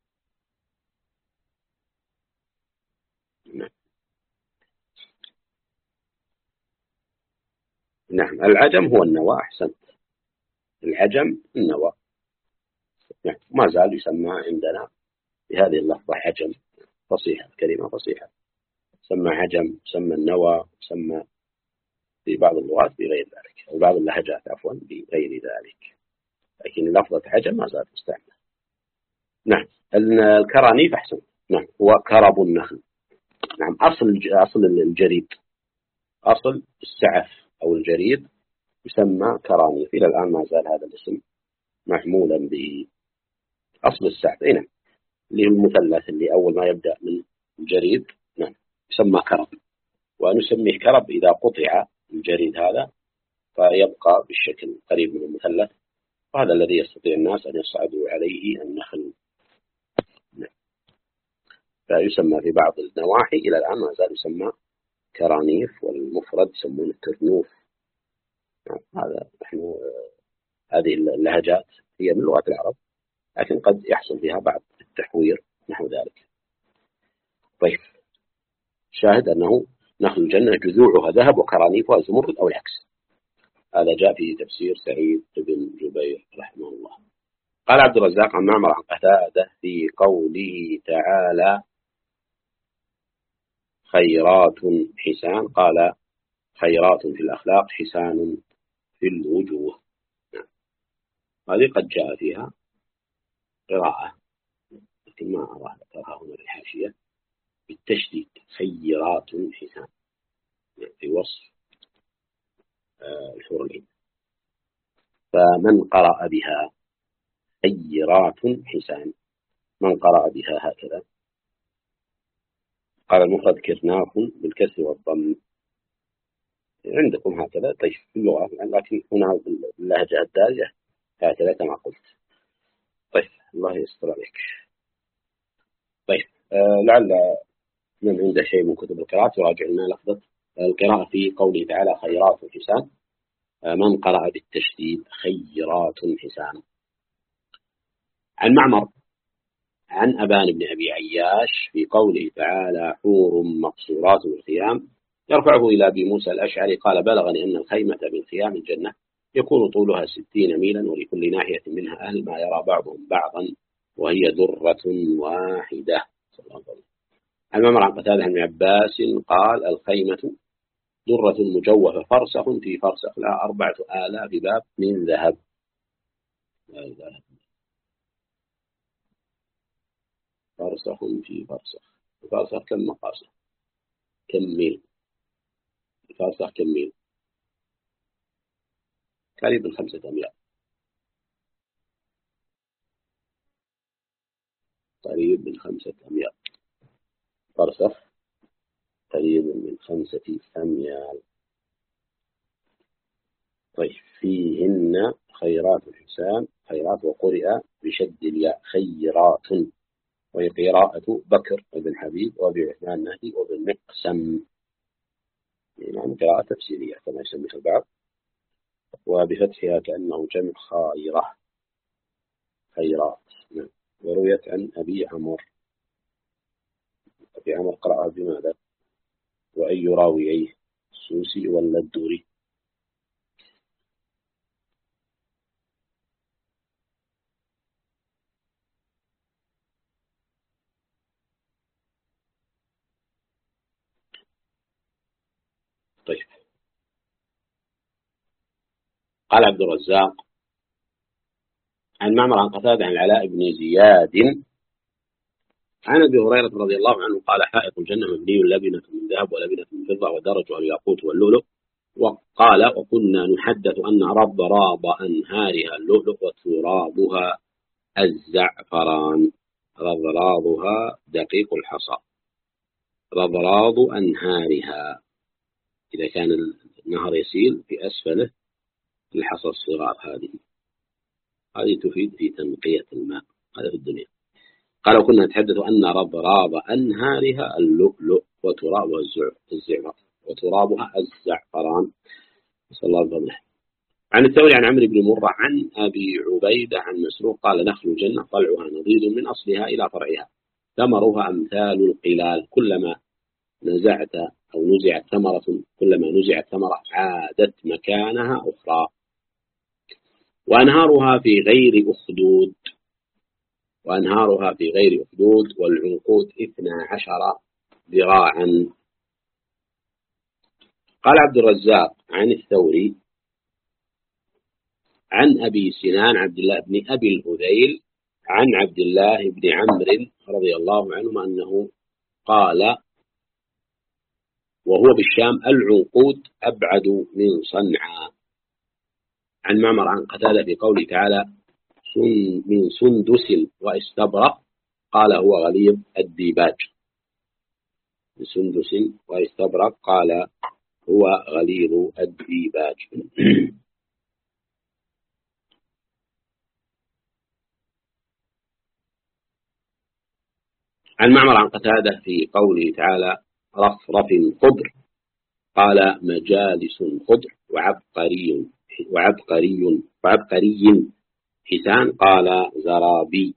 نعم. العجم هو النوى. أحسنت. العجم النوى. نعم. ما زال يسمى عندنا بهذه اللفظة عجم. فصيحة، كلمة فصيحة. سمى عجم، سمى النوى، سمى في بعض اللغات بغير ذلك، أو بعض اللهجات عفوا بغير ذلك، لكن لفظة عجم ما زالت مستعملة. نعم. الكرانيف أحسن. نعم. هو كرب النخل. نعم. أصل الجريد، أصل السعف أو الجريد يسمى كرانيف. إلى الآن ما زال هذا الاسم محمولا به. أصل السعف نعم، اللي هو المثلث اللي أول ما يبدأ من الجريد. نعم. يسمى كرب، ونسميه كرب إذا قطع الجريد هذا فيبقى بالشكل قريب من المثلث، وهذا الذي يستطيع الناس أن يصعدوا عليه النخل. نعم. فيسمى في بعض النواحي إلى الآن ما زال يسمى كرانيف، والمفرد يسمونه كرنوف. نعم. هذا نحن هذه اللهجات هي من لغة العرب، لكن قد يحصل فيها بعض التحوير نحو ذلك. طيب شاهد أنه نخل الجنة جذوعها ذهب وكرانيفها زمرد أو العكس. هذا جاء في تفسير سعيد بن جبير رحمه الله. قال عبد الرزاق عن معمر عن قتادة في قوله تعالى خيرات حسان قال خيرات في الأخلاق حسان في الوجوه. هذه قد جاء فيها قراءة لكن ما أراه ذكرها هنا بالحاشية بالتشديد خيرات حسان في وصف الحور العين. فمن قرأ بها خيرات حسان، من قرأ بها هكذا قال المفرد كرناف بالكسر والضم. عندكم هكذا طيب في اللغة، لكن هنا باللهجة الدارجة هكذا كما قلت. طيب الله يستر عليك. طيب لعل من عنده شيء من كتب القراءة يراجع لنا لفظة القراءة في قوله تعالى خيرات حسان. من قرأ بالتشديد خيرات حسان. عن معمر عن أبان بن أبي عياش في قوله تعالى حور مقصورات بالخيام يرفعه إلى أبي موسى الأشعري قال بلغني أن الخيمة بالخيام الجنة يكون طولها 60 ميلا ولكل ناحية منها أهل ما يرى بعضهم بعضا وهي درة واحدة. صلى الله عليه وسلم. عن معمر عن قتادة بن عباس قال الخيمة درة مجوفة فرسخ في فرسخ لها 4000 باب من ذهب. لا إله. فرسخ في فرسخ. الفرسخ كم مقاسه؟ كم ميل؟ الفرسخ كم ميل؟ قريب من 5 أميال. قريب من 5 أميال. فرسخ قريب من 5 أميال. طيب فيهن خيرات الحسان، خيرات وقرئ بشد الياء خيرات، وهي قراءة بكر بن حبيب وأبي عثمان النهدي وابن مقسم، يعني قراءة تفسيرية كما يسميها البعض، وبفتحها كأنه جمع خائرة خيرات. ورويت عن أبي عمرو قرأها بماذا؟ وأي راوييه السوسي ولا الدوري؟ طيب قال عبد الرزاق عن معمر عن قتادة عن العلاء بن زياد عن أبي هريرة رضي الله عنه قال حائط الجنة مبني لبنة من ذهب ولبنة من فضة ودرجها الياقوت واللؤلؤ. وقال وكنا نحدث أن رضراب أنهارها اللؤلؤ وترابها الزعفران. رضراضها دقيق الحصى، رضراض أنهارها إذا كان النهر يسيل في أسفله الحصى الصغار، هذه تفيد في تنقية الماء، هذا في الدنيا. قال وكنا نتحدث أن رضراض أنهارها اللؤلؤ وترابها الزعفران. صلى الله عليه وسلم. عن الثوري عن عمرو بن مرة عن أبي عبيدة عن مسروق قال نخل الجنة طلعها نضيد من أصلها إلى فرعها، ثمرها أمثال القلال، كلما نزعت أو نزعت ثمرة، كلما نزعت ثمرة عادت مكانها أخرى. وأنهارها في غير أخدود، والعنقود 12 ذراعا. قال عبد الرزاق عن الثوري عن أبي سنان عبد الله بن أبي الهذيل عن عبد الله بن عمرو رضي الله عنهما أنه قال وهو بالشام العنقود أبعد من صنعاء. عن معمر عن قتادة في قوله تعالى من سندس واستبرق قال هو غليظ الديباج. من سندس واستبرق قال هو غليظ الديباج. عن معمر عن قتادة في قوله تعالى رفرف خضر قال مجالس خضر وعبقري حسان قال زرابي.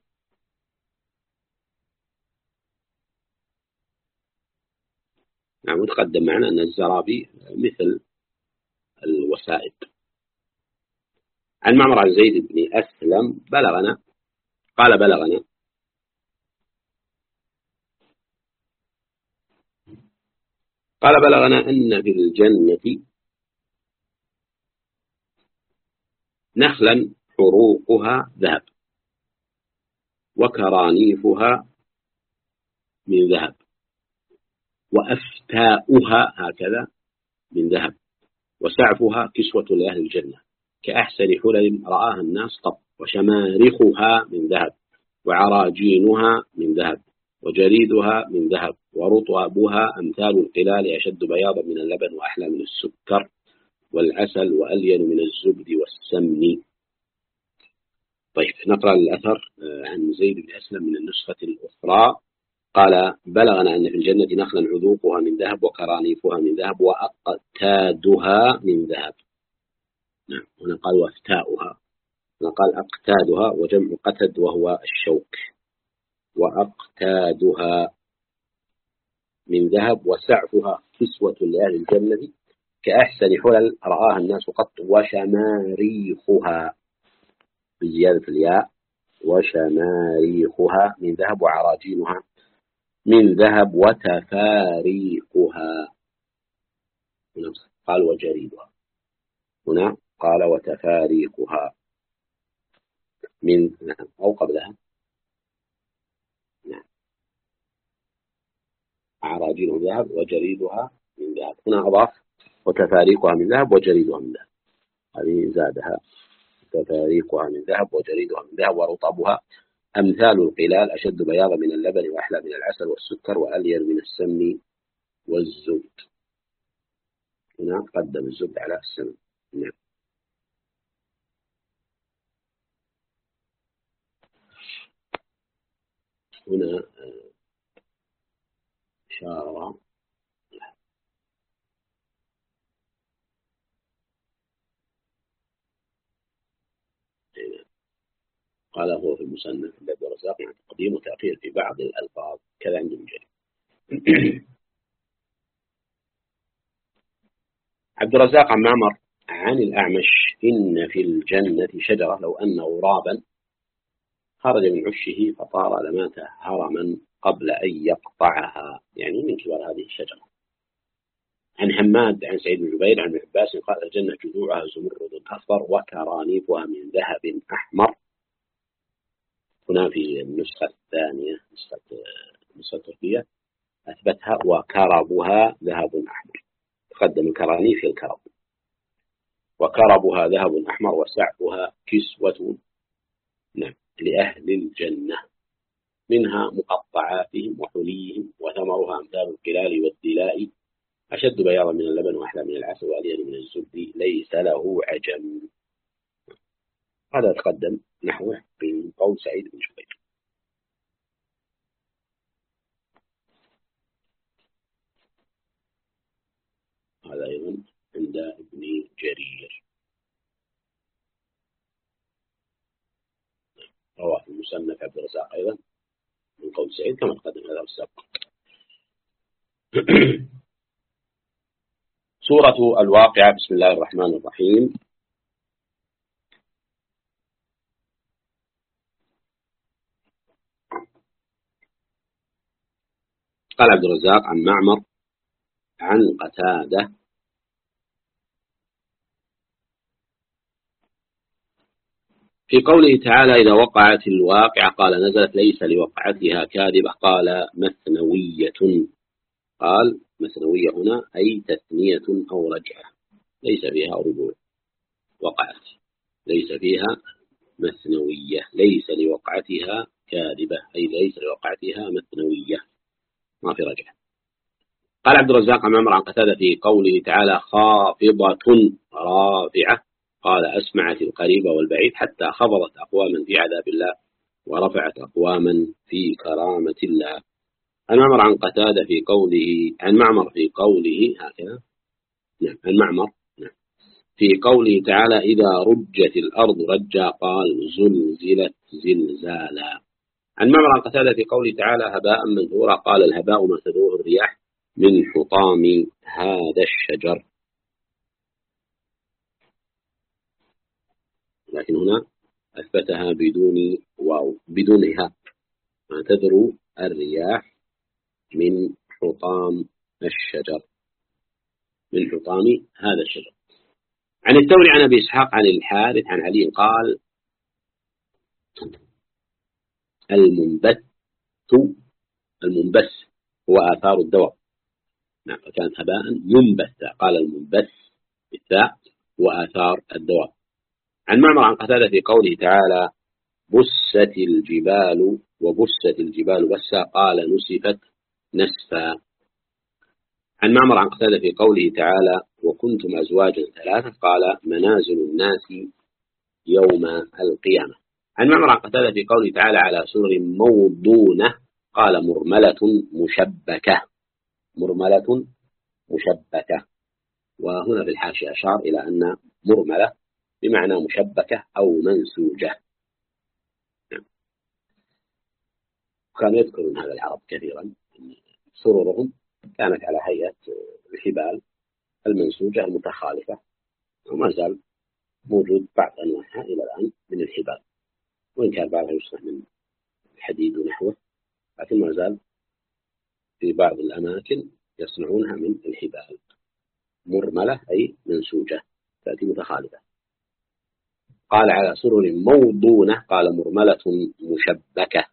نعم متقدم معنا أن الزرابي مثل الوسائد. عن معمر عن زيد بن أسلم بلغنا أن في الجنة نخلا حروقها ذهب وكرانيفها من ذهب وأفتاؤها هكذا من ذهب وسعفها كسوة لأهل الجنة كأحسن حلل رآها الناس قط وشمارخها من ذهب وعراجينها من ذهب وجريدها من ذهب ورطبها أمثال القلال أشد بياضا من اللبن وأحلى من السكر والعسل وألين من الزبد والسمن. طيب نقرأ الأثر عن زيد بن أسلم من النسخة الأخرى. قال بلغنا أن في الجنة نخلا عذوقها من ذهب وكرانيفها من ذهب وأقتادها من ذهب. نعم هنا قال وأفتاؤها، هنا قال أقتادها وجمع قتد وهو الشوك. وأقتادها من ذهب وسعفها كسوة لأهل الجنة كأحسن حلل رآها الناس قط وشماريخها بزيادة الياء وشماريخها من ذهب وعراجينها من ذهب وتفاريقها. هنا قال وجريدها، هنا قال وتفاريقها من نعم أو قبلها نعم عراجينها من ذهب وجريدها من ذهب. هنا أضاف وتفاريقها من ذهب وجريدها من ذهب، هذه زادها تفاريقها من ذهب وجريدها من ذهب ورطبها أمثال القلال أشد بياضا من اللبن وأحلى من العسل والسكر وألين من السمن والزبد. هنا قدم الزبد على السمن. نعم. هنا إشارة قال هو في المصنف عند عبد الرزاق مع تقديم وتأخير في بعض الألفاظ كذا عند المجرد. عبد الرزاق عن معمر عن الأعمش إن في الجنة شجرة لو أن غرابا خرج من عشه فطار لمات هرما قبل أن يقطعها، يعني من كبر هذه الشجرة. عن حماد عن سعيد بن جبير عن ابن عباس قال الجنة جذوعها زمرد أصفر وكرانيفها من ذهب أحمر. هنا في النسخة الثانية نسخة تركية أثبتها وكربها ذهب أحمر، تقدم الكرانيف الكرب. وكربها ذهب أحمر وسعفها كسوة لأهل الجنة منها مقطعاتهم وحليهم وثمرها أمثال القلال والدلاء أشد بياضا من اللبن وأحلى من العسل وألين من الزبد ليس له عجم. هذا تقدم نحوه من قول سعيد بن جبير. هذا أيضا عند ابن جرير، رواه المصنف عبد الرزاق أيضا من قول سعيد كما تقدم هذا السابق. سورة الواقعة. بسم الله الرحمن الرحيم. قال عبد الرزاق عن معمر عن قتادة في قوله تعالى إذا وقعت الواقعة قال نزلت ليس لوقعتها كاذبة قال مثنوية. قال مثنوية هنا أي تثنية أو رجعة ليس فيها رجوع. وقعت ليس فيها مثنوية ليس لوقعتها كاذبة أي ليس لوقعتها مثنوية ما في رجعة. قال عبد الرزاق عن معمر عن قتادة في قوله تعالى خافضة رافعة قال أسمعت القريب والبعيد حتى خفضت أقواما في عذاب الله ورفعت أقواما في كرامة الله. عن معمر عن قتادة في قوله عن معمر في قوله هكذا عن معمر في قوله تعالى إذا رجت الأرض رجا قال زلزلت زلزالا. عن معمر عن قتادة في قوله تعالى هباء منثورا قال الهباء ما تذروه الرياح من حطام هذا الشجر. لكن هنا أثبتها بدون واو بدونها ما تذرو الرياح من حطام الشجر من حطام هذا الشجر. عن الثوري عن أبي إسحاق عن الحارث عن علي قال المنبث هو آثار الدواء. فكانت هباء ينبث قال المنبث بالثاء وآثار الدواء. عن معمر عن قتادة في قوله تعالى بست الجبال وبست الجبال بسا قال نسفت نسفا. عن معمر عن قتادة في قوله تعالى وكنتم أزواجا ثلاثة قال منازل الناس يوم القيامة. عن معمر عن قتادة في قوله تعالى على سرر موضونة قال مرملة مشبكة مرملة مشبكة. وهنا في الحاشية أشار إلى أن مرملة بمعنى مشبكة أو منسوجة. كانوا يذكرون هذا العرب كثيرا سررهم كانت على هيئة الحبال المنسوجة المتخالفة وما زال موجود بعض أنواعها إلى الآن من الحبال وإن كان بعضها يصنع من الحديد ونحوه لكن ما زال في بعض الأماكن يصنعونها من الحبال مرملة أي منسوجة تأتي متخالفة. قال على سرر موضونة قال مرملة مشبكة.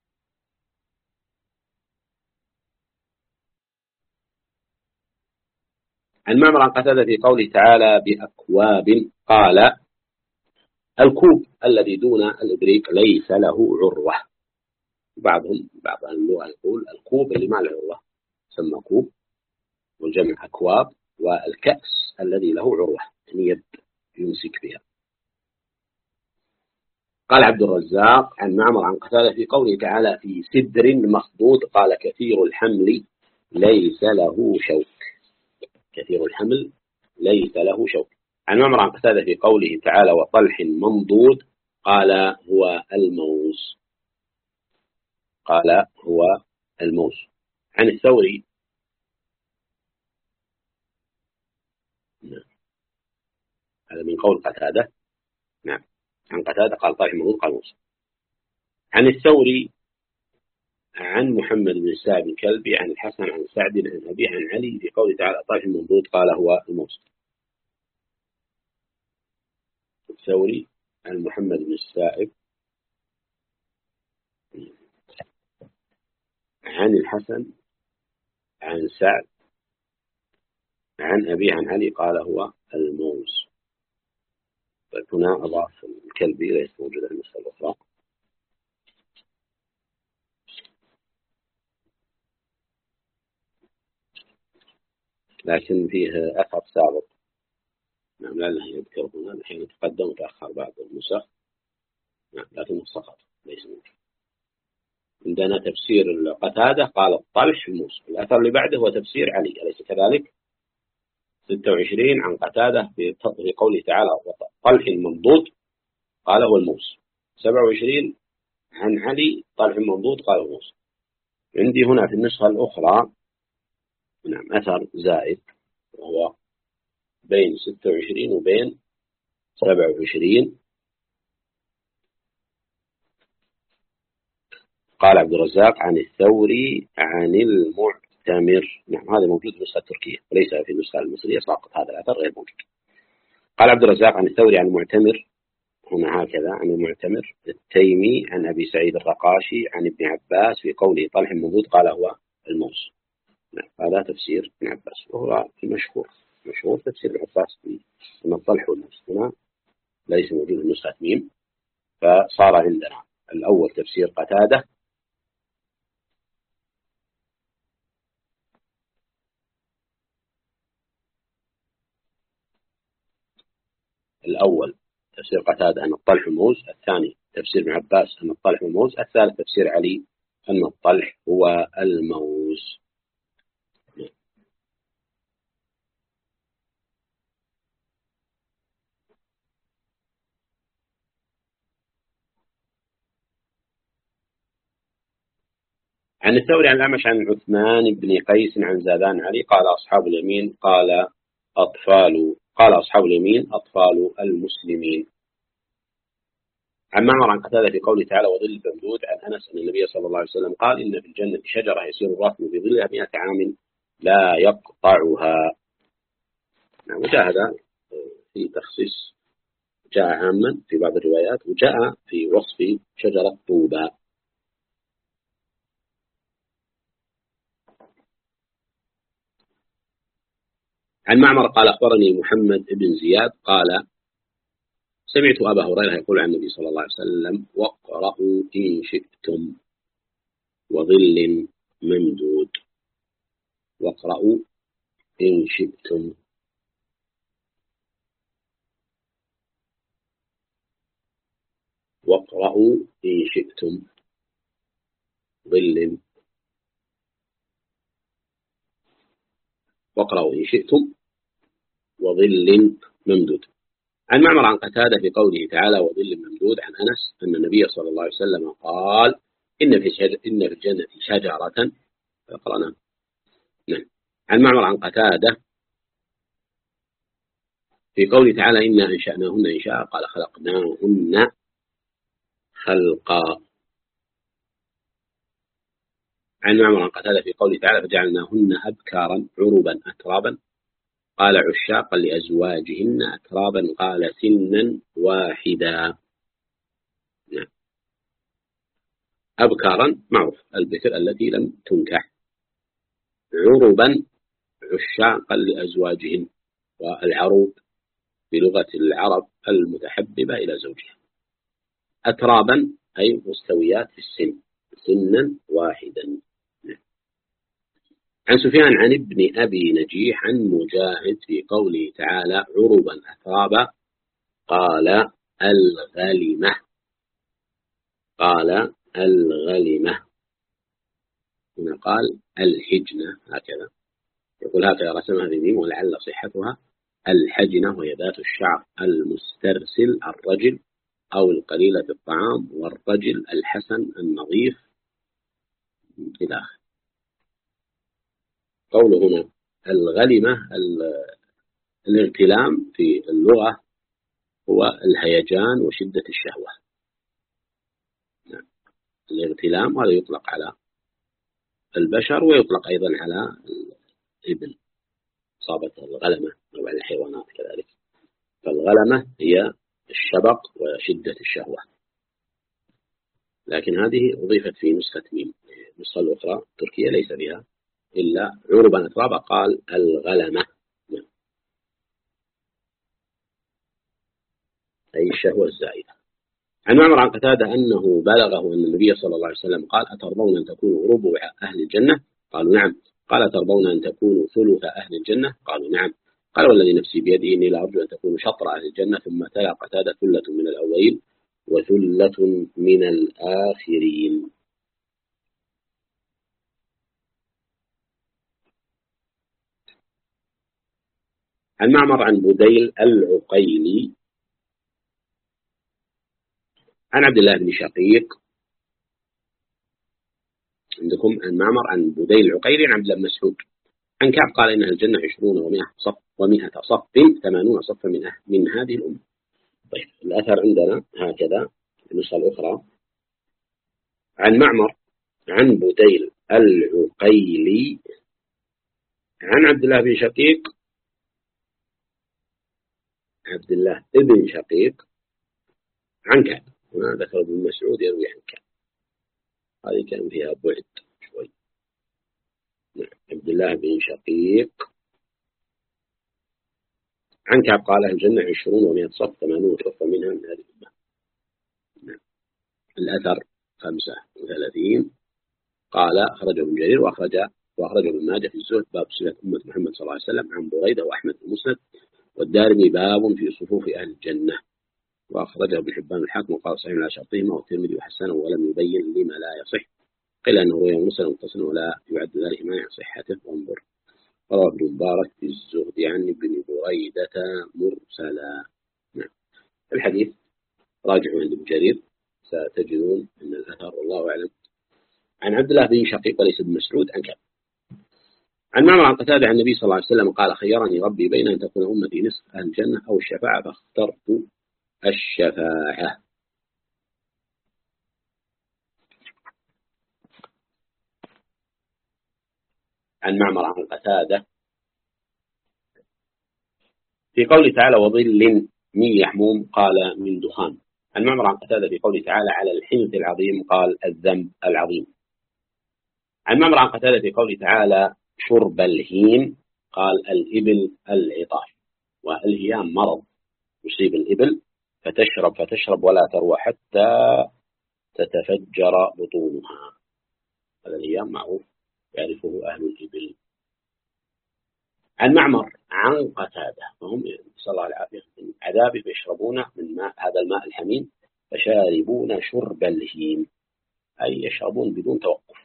عن معمر عن قتادة في قوله تعالى بأكواب قال الكوب الذي دون الإبريق ليس له عروة بعض أهل اللغة يقول الكوب اللي ما له عروة يسمى كوب، والجمع أكواب، والكأس الذي له عروة يعني يد يمسك بها. قال عبد الرزاق عن معمر عن قتادة في قوله تعالى في سدر مخضود قال كثير الحمل ليس له شوك. كثير الحمل ليس له شوك. عن معمر عن قتادة في قوله تعالى وطلح منضود قال هو الموز. قال هو الموز. عن الثوري هذا من قول قتادة. نعم. عن قتادة قال طلح منضود قال موز. عن الثوري عن محمد بن سعد الكلبي عن الحسن عن سعد عن أبيه عن علي في قوله تعالى طلح منضود قال هو الموز. الثوري عن محمد بن السائب عن الحسن عن سعد عن أبيه عن علي قال هو الموز. هنا أضاف الكلبي ليس موجودة في النسخة الأخرى. لكن فيه أثر سابق. نعم لعله يذكر هنا الحين يتقدم وتأخر بعض النسخ. نعم لكنه سقط ليس موجود. عندنا تفسير قتادة قال الطلح الموز. الأثر اللي بعده هو تفسير علي أليس كذلك؟ 26 عن قتادة في قوله تعالى طلح منضود قال هو الموز. 27 عن علي طلح منضود قال هو الموز. عندي هنا في النسخة الأخرى نعم أثر زائد وهو بين 26 وبين 27. قال عبد الرزاق عن الثوري عن المعتمر. نعم هذا موجود في النسخة التركية وليس في النسخة المصرية ساقط هذا الأثر غير موجود. قال عبد الرزاق عن الثوري عن المعتمر هنا هكذا عن المعتمر التيمي عن أبي سعيد الرقاشي عن ابن عباس في قوله طلح منضود قال هو الموز. نعم هذا تفسير ابن عباس وهو مشهور تفسير ابن عباس أن الطلح والموز. هنا ليس موجود في نسخة ميم فصار عندنا الأول تفسير قتادة الأول تفسير قتادة أن الطلح موز، الثاني تفسير ابن عباس أن الطلح موز، الثالث تفسير علي أن الطلح هو الموز. عن الثوري عن الأعمش عن عثمان بن قيس عن زادان علي قال أصحاب اليمين قال أصحاب اليمين أطفال المسلمين. عن معمر عن قتادة في قوله تعالى وظل الممدود عن أنس أن النبي صلى الله عليه وسلم قال إن في الجنة شجرة يسير الركب في ظلها 100 عام لا يقطعها. نعم وجاء هذا في تخصيص جاء عاما في بعض الروايات وجاء في وصف شجرة طوبى. عن معمر قال أخبرني محمد بن زياد قال سمعت أبا هريرة يقول عن النبي صلى الله عليه وسلم واقرأوا إن شئتم وظل ممدود. واقرأوا إن شئتم. واقرأوا إن شئتم ظل. واقرأوا إن شئتم وظل ممدود. عن معمر عن قتادة في قوله تعالى وظل ممدود عن أنس أن النبي صلى الله عليه وسلم قال إن في الجنة شجرة. قرأنا. نعم. عن معمر عن قتادة في قوله تعالى إنا أنشأناهن إنشاء قال خلقناهن خلقا. عن معمر عن قتادة في قوله تعالى فجعلناهن أبكارا عربا أترابا قال عشاقا لأزواجهن أترابا قال سنا واحدا. نعم. أبكارا معروف البكر التي لم تنكح. عربا عشاقا لأزواجهن والعروب بلغة العرب المتحببة إلى زوجها. أترابا أي مستويات في السن سنا واحدا. عن سفيان عن ابن أبي نجيح عن مجاهد في قوله تعالى عربا أترابا قال الغلمة. قال الغلمة. هنا قال الحجنة هكذا، يقول هكذا رسمها بميم ولعل صحتها الحجنة، وهي ذات الشعر المسترسل الرجل أو القليلة الطعام، والرجل الحسن النظيف إلى آخره. قوله هنا الغلمة، الاغتلام في اللغة هو الهيجان وشدة الشهوة. الاغتلام هذا يطلق على البشر ويطلق أيضا على الإبل، إصابة الغلمة أو على الحيوانات كذلك. فالغلمة هي الشبق وشدة الشهوة، لكن هذه أضيفت في نسخة ميم. النسخة الأخرى تركيا ليس بها إلا عربا أترابا قال الغلمة، أي الشهوة الزائدة. عن معمر عن قتادة أنه بلغه أن النبي صلى الله عليه وسلم قال أترضون أن تكونوا ربع أهل الجنة؟ قالوا نعم. قال أترضون أن تكونوا ثلث أهل الجنة؟ قالوا نعم. قال والذي نفسي بيده إني لأرجو أن تكونوا شطر أهل الجنة. ثم تلا قتادة ثلة من الأولين وثلة من الآخرين. عن معمر عن بديل العقيلي عن عبد الله بن شقيق عندكم عن معمر عن بديل العقيلي عن عبد الله بن مسعود عن كعب قال إن الجنة 20 و100 صف 80 صفا من هذه الأمة. طيب الأثر عندنا هكذا في النسخة الأخرى عن معمر عن بديل العقيلي عن عبد الله بن شقيق عبد الله ابن شقيق عن كعب. هنا ذكر ابن مسعود يروي عن كعب، هذه كان فيها بعد شوي. عبد الله بن شقيق عن كعب قال الجنة 20 و100 صف 80 صفا منها من هذه الأمة. الأثر 35 قال أخرجه ابن جرير وأخرجه ابن ماجه في الزهد باب صلة أمة محمد صلى الله عليه وسلم عن بريدة وأحمد في المسند، والدارمي باب في صفوف أهل الجنة، وأخرجه ابن حبان الحاكم وقال صحيح على شرطهما، والترمذي وحسنه ولم يبين لما لا يصح، قيل أنه رواه مرسلا متصلا ولا يعد ذلك مانع صحته، وانظر. رواه ابن مبارك في الزهد عن ابن بريدة مرسلا. نعم. الحديث راجعوا عند ابن جرير ستجدون أن الأثر والله أعلم عن عبد الله بن شقيق وليس بن مسعود عن كعب. عن معمر عن قتادة عن النبي صلى الله عليه وسلم قال خيرني ربي بين أن تكون أمتي نصف أهل الجنة أو الشفاعة فاخترت الشفاعة. عن معمر عن قتادة في قوله تعالى وظل من يحموم قال من دخان. عن معمر عن قتادة في قوله تعالى على الحنث العظيم قال الذنب العظيم. عن معمر عن قتادة في قوله تعالى شرب الهيم قال الإبل العطاش، والهيام مرض يصيب الإبل فتشرب ولا تروى حتى تتفجر بطونها. هذا الهيام معروف يعرفه أهل الإبل. عن معمر عن قتادة فهم صلى الله عليه وسلم عذاب فيشربون من ماء هذا الماء الحميم فشاربون شرب الهيم، أي يشربون بدون توقف.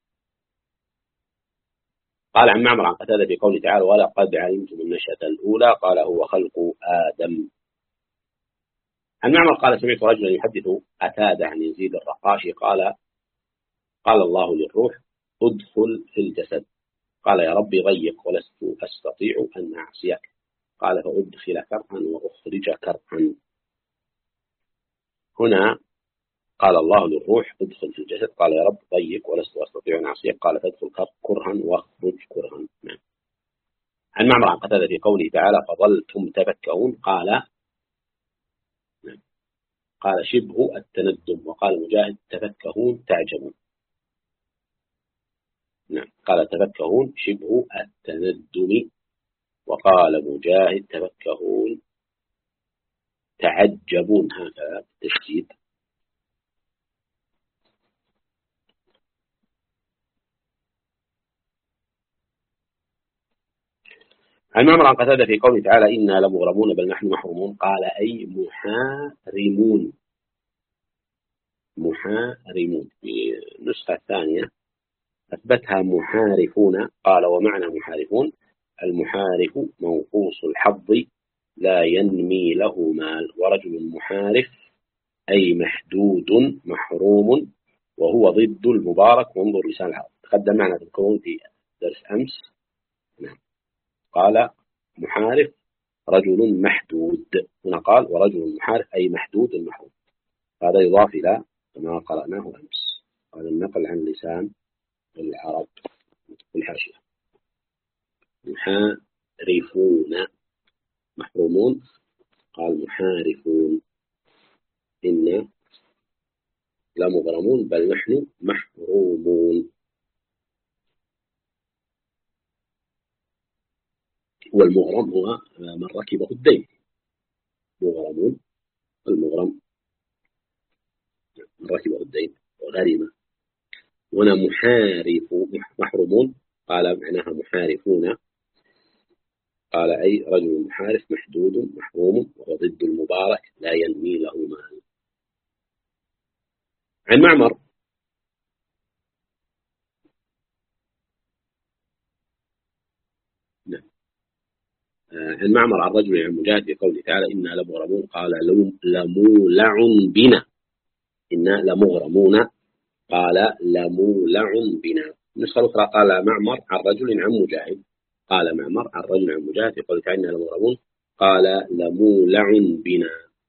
قال عن معمر عن قتادة في قوله تعالى ولقد علمتم النشأة الأولى قال هو خلق آدم. عن معمر قال سمعت رجلا يحدث قتادة عن يزيد الرقاشي قال الله للروح ادخل في الجسد، قال يا ربي ضيق ولست أستطيع أن أعصيك، قال فأدخل كرها وأخرج كرها. هنا قال الله للروح ادخل في الجسد، قال يا رب ضيق ولست أستطيع أن أعصيك، قال فادخل كرها واخرج كرها. عن معمر عن قتادة في قوله تعالى فظلتم تفكهون قال شبه التندم، وقال مجاهد تفكهون تعجبون. نعم قال تفكهون شبه التندم، وقال مجاهد تفكهون تعجبون، هذا التشديد. عن معمر عن قتادة في قوله تعالى إنا لمغرمون بل نحن محرومون قال أي محارمون. محارمون. في النسخة الثانية أثبتها محارفون. قال ومعنى محارفون المحارف منقوص الحظ لا ينمي له مال، ورجل محارف أي محدود محروم وهو ضد المبارك. وانظر لسان العرب تقدم معنا في الكون في درس أمس. نعم. قال محارف رجل محدود، هنا قال ورجل محارف أي محدود محروم. هذا يضاف إلى ما قرأناه أمس. هذا النقل عن لسان العرب في الحاشية. محارفون محرومون قال محارفون إنا لمغرمون بل نحن محرومون. والمغرم هو من ركبه الدين. مغرمون المغرم من ركبه الدين وغرم. هنا محارف محرومون قال معناها محارفون. قال أي رجل محارف محدود محروم وهو ضد المبارك لا ينمي له مال. عن معمر عن معمر عن رجل عن مجاهد في قوله تعالى إنا لمغرمون قال لمولع بنا. إنا لمغرمون قال لمولع بنا. النسخة الأخرى قال معمر عن رجل عن مجاهد. قال معمر عن رجل عن مجاهد في قوله تعالى إنا لمغرمون قال لمولع بنا.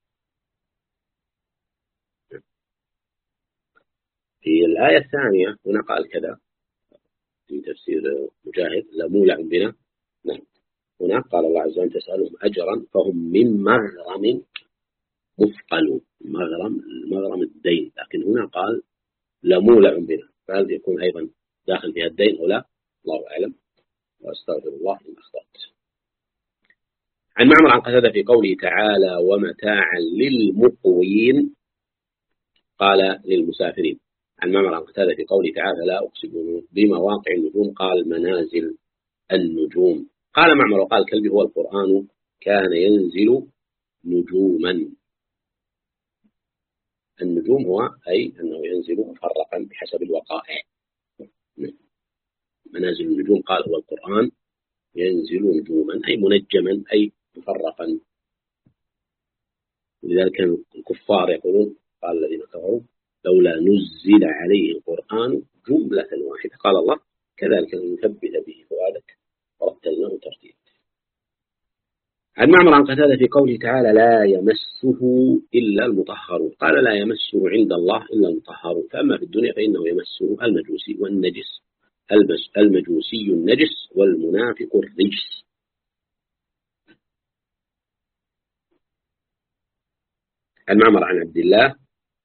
في الآية الثانية هنا قال كذا في تفسير مجاهد لمولع بنا. نعم. هنا قال الله عز وجل تسألهم أجرا فهم من مغرم مثقلون. المغرم الدين، لكن هنا قال لمولع بنا، فهل يكون أيضا داخل فيها الدين أو لا؟ الله أعلم، وأستغفر الله إن أخطأت. عن معمر عن قتادة في قوله تعالى ومتاعا للمقوين قال للمسافرين. عن معمر عن قتادة في قوله تعالى لا أقسم بمواقع النجوم قال منازل النجوم. قال معمر وقال كلبي هو القرآن كان ينزل نجوما. النجوم هو أي أنه ينزل مفرقا بحسب الوقائع. منازل النجوم قال هو القرآن ينزل نجوما أي منجما أي مفرقا. لذلك الكفار يقولون قال الذين كفروا لولا نزل عليه القرآن جملة واحدة. قال الله كذلك نثبت به فؤادك ورتلناه ترتيلا. عن معمر عن قتادة في قوله تعالى لا يمسه إلا المطهرون قال لا يمسه عند الله إلا المطهرون. فأما في الدنيا فإنه يمسه المجوسي والنجس، المجوسي النجس والمنافق الرجس. عن معمر عن عبد الله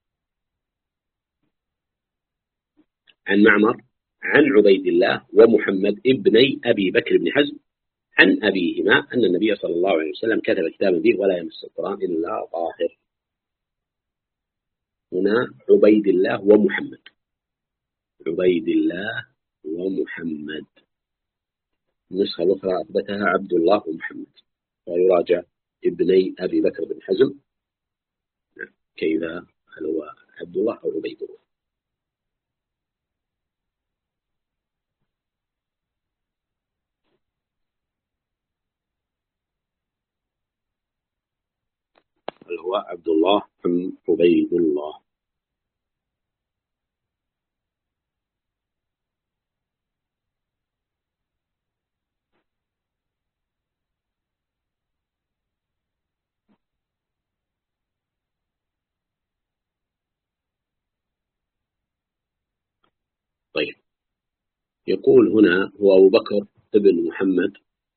عن معمر عن عبيد الله ومحمد ابني أبي بكر بن حزم عن أبيهما أن النبي صلى الله عليه وسلم كتب كتابا به ولا يمس القرآن إلا طاهر. هنا عبيد الله ومحمد. عبيد الله ومحمد. النسخة الأخرى أثبتها عبد الله ومحمد، ويراجع ابني أبي بكر بن حزم كيف هل هو عبد الله أو عبيد الله. هل هو عبد الله أم عبيد الله. طيب يقول هنا هو أبو بكر ابن محمد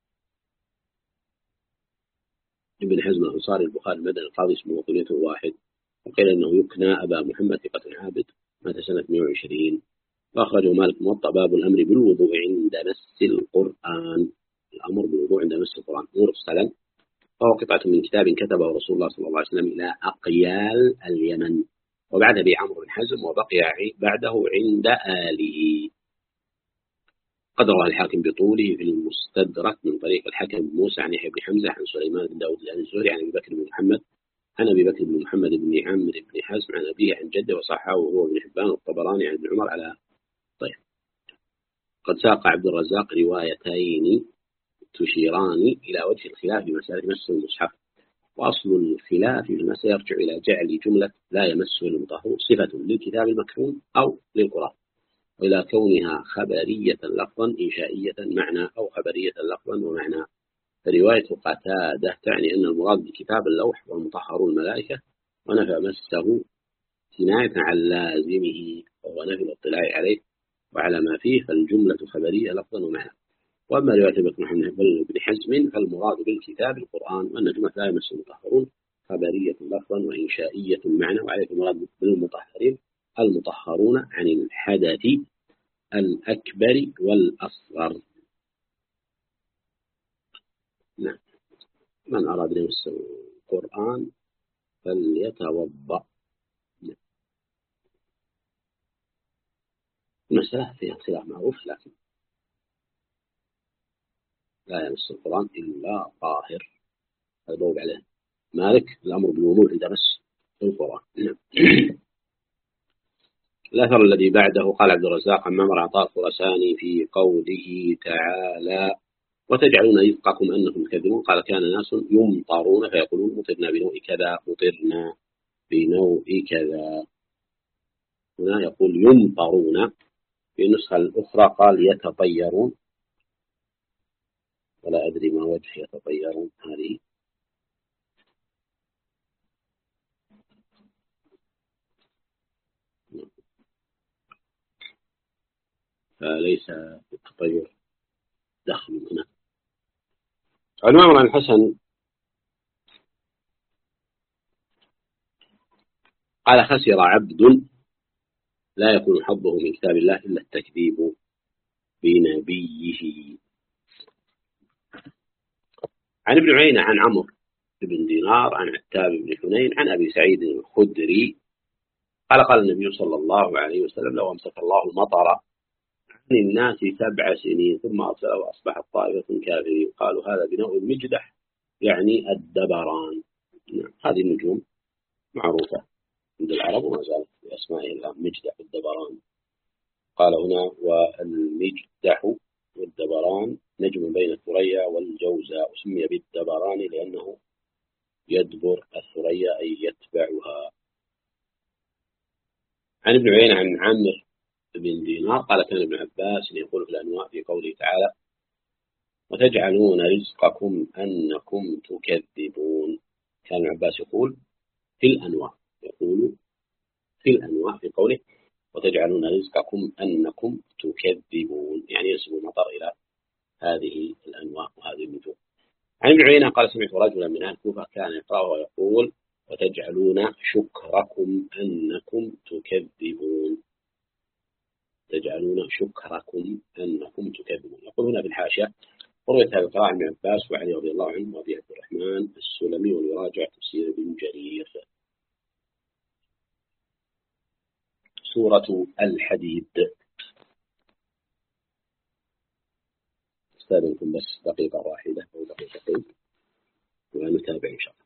ابن حزم الأنصاري البخاري المدني القاضي اسمه وكنيته واحد، وقيل أنه يكنى أبا محمد ثقة عابد مات سنة 120. وأخرجه مالك موطأ باب الأمر بالوضوء عند مس القرآن. الأمر بالوضوء عند مس القرآن مرسلا، وهو قطعة من كتاب كتبه رسول الله صلى الله عليه وسلم إلى أقيال اليمن وبعد بعمرو بن حزم وبقي بعده عند آله. قد رواه الحاكم بطوله في المستدرك من طريق الحكم بن موسى عن يحيى بن حمزة عن سليمان بن داود عن الزهري عن أبي بكر بن محمد عن أبي بكر بن محمد بن عمرو بن حزم عن أبيه عن جده وصححه وهو ابن حبان والطبراني عن ابن عمر على. طيب، قد ساق عبد الرزاق روايتين تشيران إلى وجه الخلاف في مسألة مس المصحف، وأصل الخلاف في المسألة يرجع إلى جعل جملة لا يمسه المطهر صفة للكتاب المكروم أو للقرآن، وإلى كونها خبرية لفظا إنشائية معنى أو خبرية لفظا ومعنى. فرواية قتادة تعني أن المراد بكتاب اللوح والمطهرون الملائكة، ونفى مسه كناية عن لازمه وهو نفي الاطلاع عليه وعلى ما فيه، فالجملة خبرية لفظا ومعنى. وأما رواية ابن محمد بن حزم فالمراد بالكتاب القرآن، وأن جملة لا يمس المطهرون خبرية لفظا وإنشائية معنى، وعليه المراد بالمطهرين المطهرون عن الحدث الأكبر والأصغر. نعم. من أراد أن يمس القرآن فليتوضأ. المسألة فيها خلاف معروف، لكن لا يمس القرآن إلا طاهر، هذا بوب عليه مالك الأمر بالوضوء عند مس القرآن. نعم. الأثر الذي بعده قال عبد الرزاق عن معمر عطاء الخراساني في قوله تعالى وتجعلون رزقكم أنكم تكذبون، قال كان ناس يمطرون فيقولون مطرنا بنوء كذا مطرنا بنوء كذا. هنا يقول يمطرون، في النسخة الأخرى قال يتطيرون، ولا أدري ما وجه يتطيرون هذه. فليس التطير دخل هنا. عن معمر عن الحسن قال خسر عبد لا يكون حظه من كتاب الله إلا التكذيب بنبيه. عن ابن عيينة عن عمرو بن دينار عن عتاب بن حنين عن أبي سعيد الخدري قال قال النبي صلى الله عليه وسلم لو أمسك الله المطر عن الناس 7 سنين ثم أرسل وأصبحت طائفة كافرين قالوا هذا بنوء المجدح يعني الدبران. هذه النجوم معروفة عند العرب وما زالت بأسمائها الآن مجدح الدبران. قال هنا والمجدح والدبران نجم بين الثريا والجوزاء، وسمي بالدبران لأنه يدبر الثريا أي يتبعها. عن ابن عيينة عن عمرو بن دينار قال كان ابن عباس يقول في الأنواع في قوله تعالى وتجعلون رزقكم أنكم تكذبون، كان ابن عباس يقول في الأنواع، يقول في الأنواع في قوله وتجعلون رزقكم أنكم تكذبون، يعني ينسب المطر إلى هذه الأنواع وهذه النجوم. عن ابن عيينة قال سمعت رجلا من أهل الكوفة كان يقرأ ويقول وتجعلون شكركم أنكم تكذبون، تجعلون شكركم أنكم تكذبون. يقول هنا في الحاشية رويت هذا القراءة عن ابن عباس وعلي رضي الله عنه وأبي عبد الرحمن السلمي ويراجع تفسير ابن جرير. سورة الحديد. استاذنكم بس دقيقة واحدة أو دقيقتين ونتابع إن شاء الله.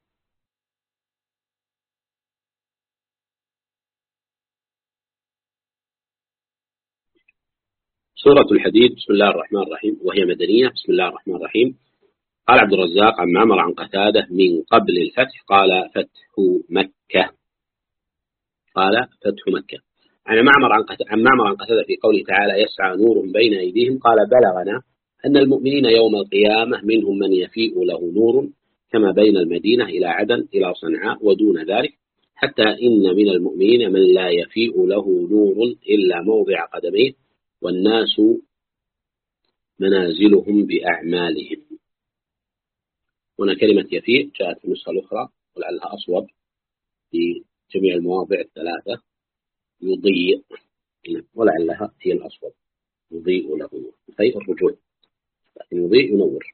سورة الحديد. بسم الله الرحمن الرحيم، وهي مدنية. بسم الله الرحمن الرحيم. قال عبد الرزاق عن معمر عن قتادة من قبل الفتح قال فتح مكة، قال فتح مكة. عن معمر عن قتادة في قوله تعالى يسعى نورهم بين أيديهم قال بلغنا أن المؤمنين يوم القيامة منهم من يفيء له نور كما بين المدينة إلى عدن إلى صنعاء ودون ذلك، حتى إن من المؤمنين من لا يفيء له نور إلا موضع قدميه والناس منازلهم بأعمالهم. هنا كلمة يفيء جاءت في النسخة الأخرى ولعلها أصوب في جميع المواضع الثلاثة يضيء، ولعلها هي الأصوب يضيء له أي الرجوع، لكن يضيء ينور.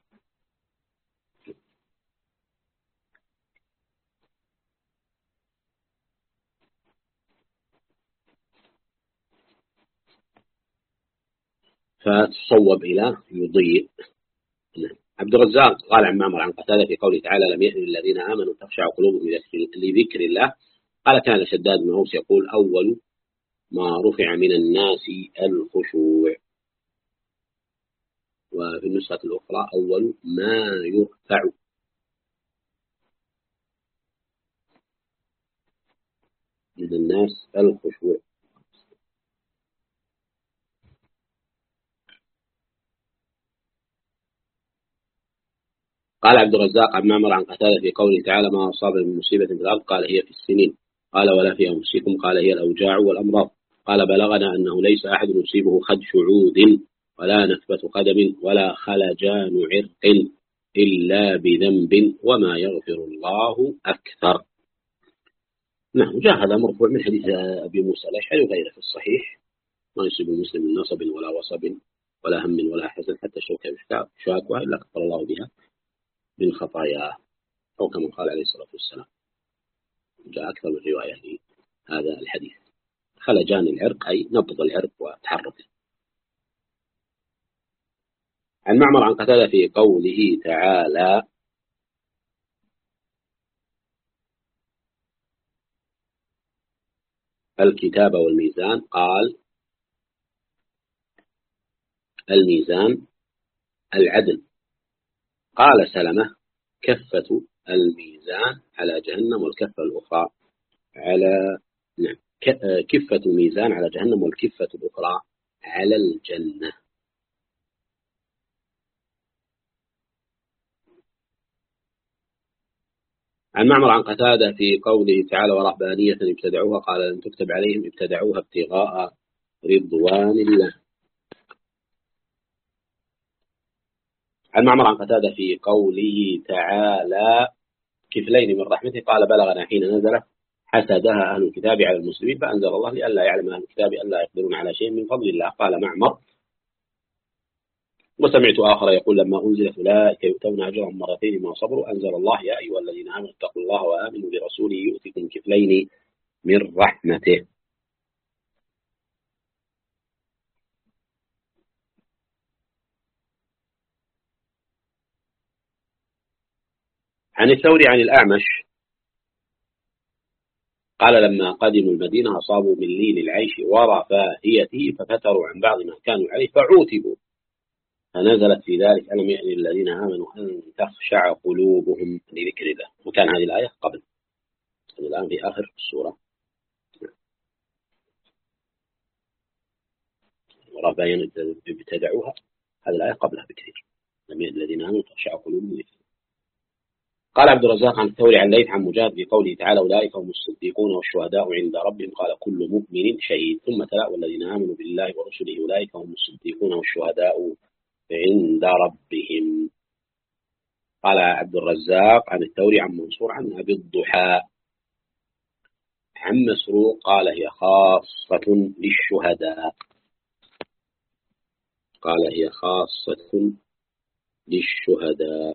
فتصوب إلى يضيء. عبد الرزاق قال عن معمر عن قتادة في قوله تعالى لم يأن الذين آمنوا تخشع قلوبهم لذكر الله. قال كان شداد بن أوس يقول أول ما رفع من الناس الخشوع. وفي النسخة الأخرى أول ما يرفع. من الناس الخشوع. قال عبد الرزاق عن معمر عن قتادة في قوله تعالى ما أصاب من مصيبة في الأرض قال هي في السنين. قال ولا في أنفسكم قال هي الأوجاع والأمراض. قال بلغنا أنه ليس أحد يصيبه خدش عود ولا نكبة قدم ولا خلجان عرق إلا بذنب وما يغفر الله أكثر. نعم جاء هذا مرفوع من حديث أبي موسى الأشعري وغيره في الصحيح ما يصيب المسلم من نصب ولا وصب ولا هم ولا حزن حتى الشوكة شاكوها إلا كفر الله بها من خطاياه أو كما قال عليه الصلاة والسلام. جاء أكثر من رواية لهذا الحديث. خلجان العرق أي نبض العرق وتحرك. عن معمر عن قتادة في قوله تعالى الكتاب والميزان قال الميزان العدل. قال سلمة كفة الميزان على جهنم والكفة الأخرى على كفة ميزان على جهنم والكفة الأخرى على الجنة. عن معمر عن قتادة في قوله تعالى ورهبانية ابتدعوها قال لن تكتب عليهم ابتدعوها ابتغاء رضوان الله. عن معمر عن قتادة في قوله تعالى كفلين من رحمته قال بلغنا حين نزل حسدها أهل الكتاب على المسلمين فأنزل الله لئلا يعلم أهل الكتاب ألا يقدرون على شيء من فضل الله. قال معمر وسمعت آخر يقول لما أنزلت أولئك يؤتون أجرهم مرتين ما صبروا أنزل الله يا أيها الذين آمنوا اتقوا الله وآمنوا برسوله يؤتكم كفلين من رحمته. عن الثوري عن الأعمش قال لما قدموا المدينة أصابوا من لين العيش ورفاهيته ففتروا عن بعض ما كانوا عليه فعوتبوا فنزلت في ذلك ألم يأن الذين آمنوا أن تخشع قلوبهم لذكر الله. وكان هذه الآية قبل الآن في آخر السورة ورفاهية ابتدعوها هذه الآية قبلها بكثير ألم يأن الذين آمنوا تخشع قلوبهم لذكر. قال عبد الرزاق عن الثوري عن ليث عن مجاهد في قوله تعالى أولئك هم الصديقون والشهداء عند ربهم قال كل مؤمن شهيد ثم تلا والذين آمنوا بالله ورسله أولئك هم الصديقون والشهداء عند ربهم. قال عبد الرزاق عن الثوري عن منصور عن أبي الضحى عن مسروق قال هي خاصة للشهداء. قال هي خاصة للشهداء.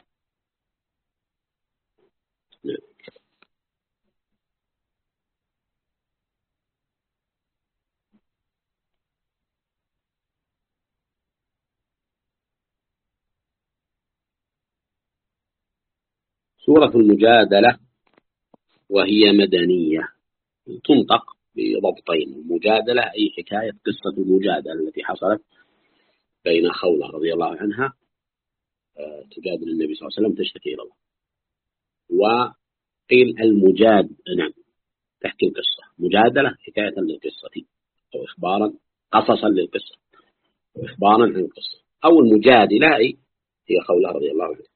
سورة المجادلة وهي مدنية تنطق بضبطين. المجادلة أي حكاية قصة المجادلة التي حصلت بين خولة رضي الله عنها تجادل النبي صلى الله عليه وسلم تشتكي إلى الله. وقيل المجاد نعم تحكي القصة. مجادلة حكاية للقصة أو إخبارا قصصا للقصة وإخبارا عن القصة. أو المجادلة هي خولة رضي الله عنها.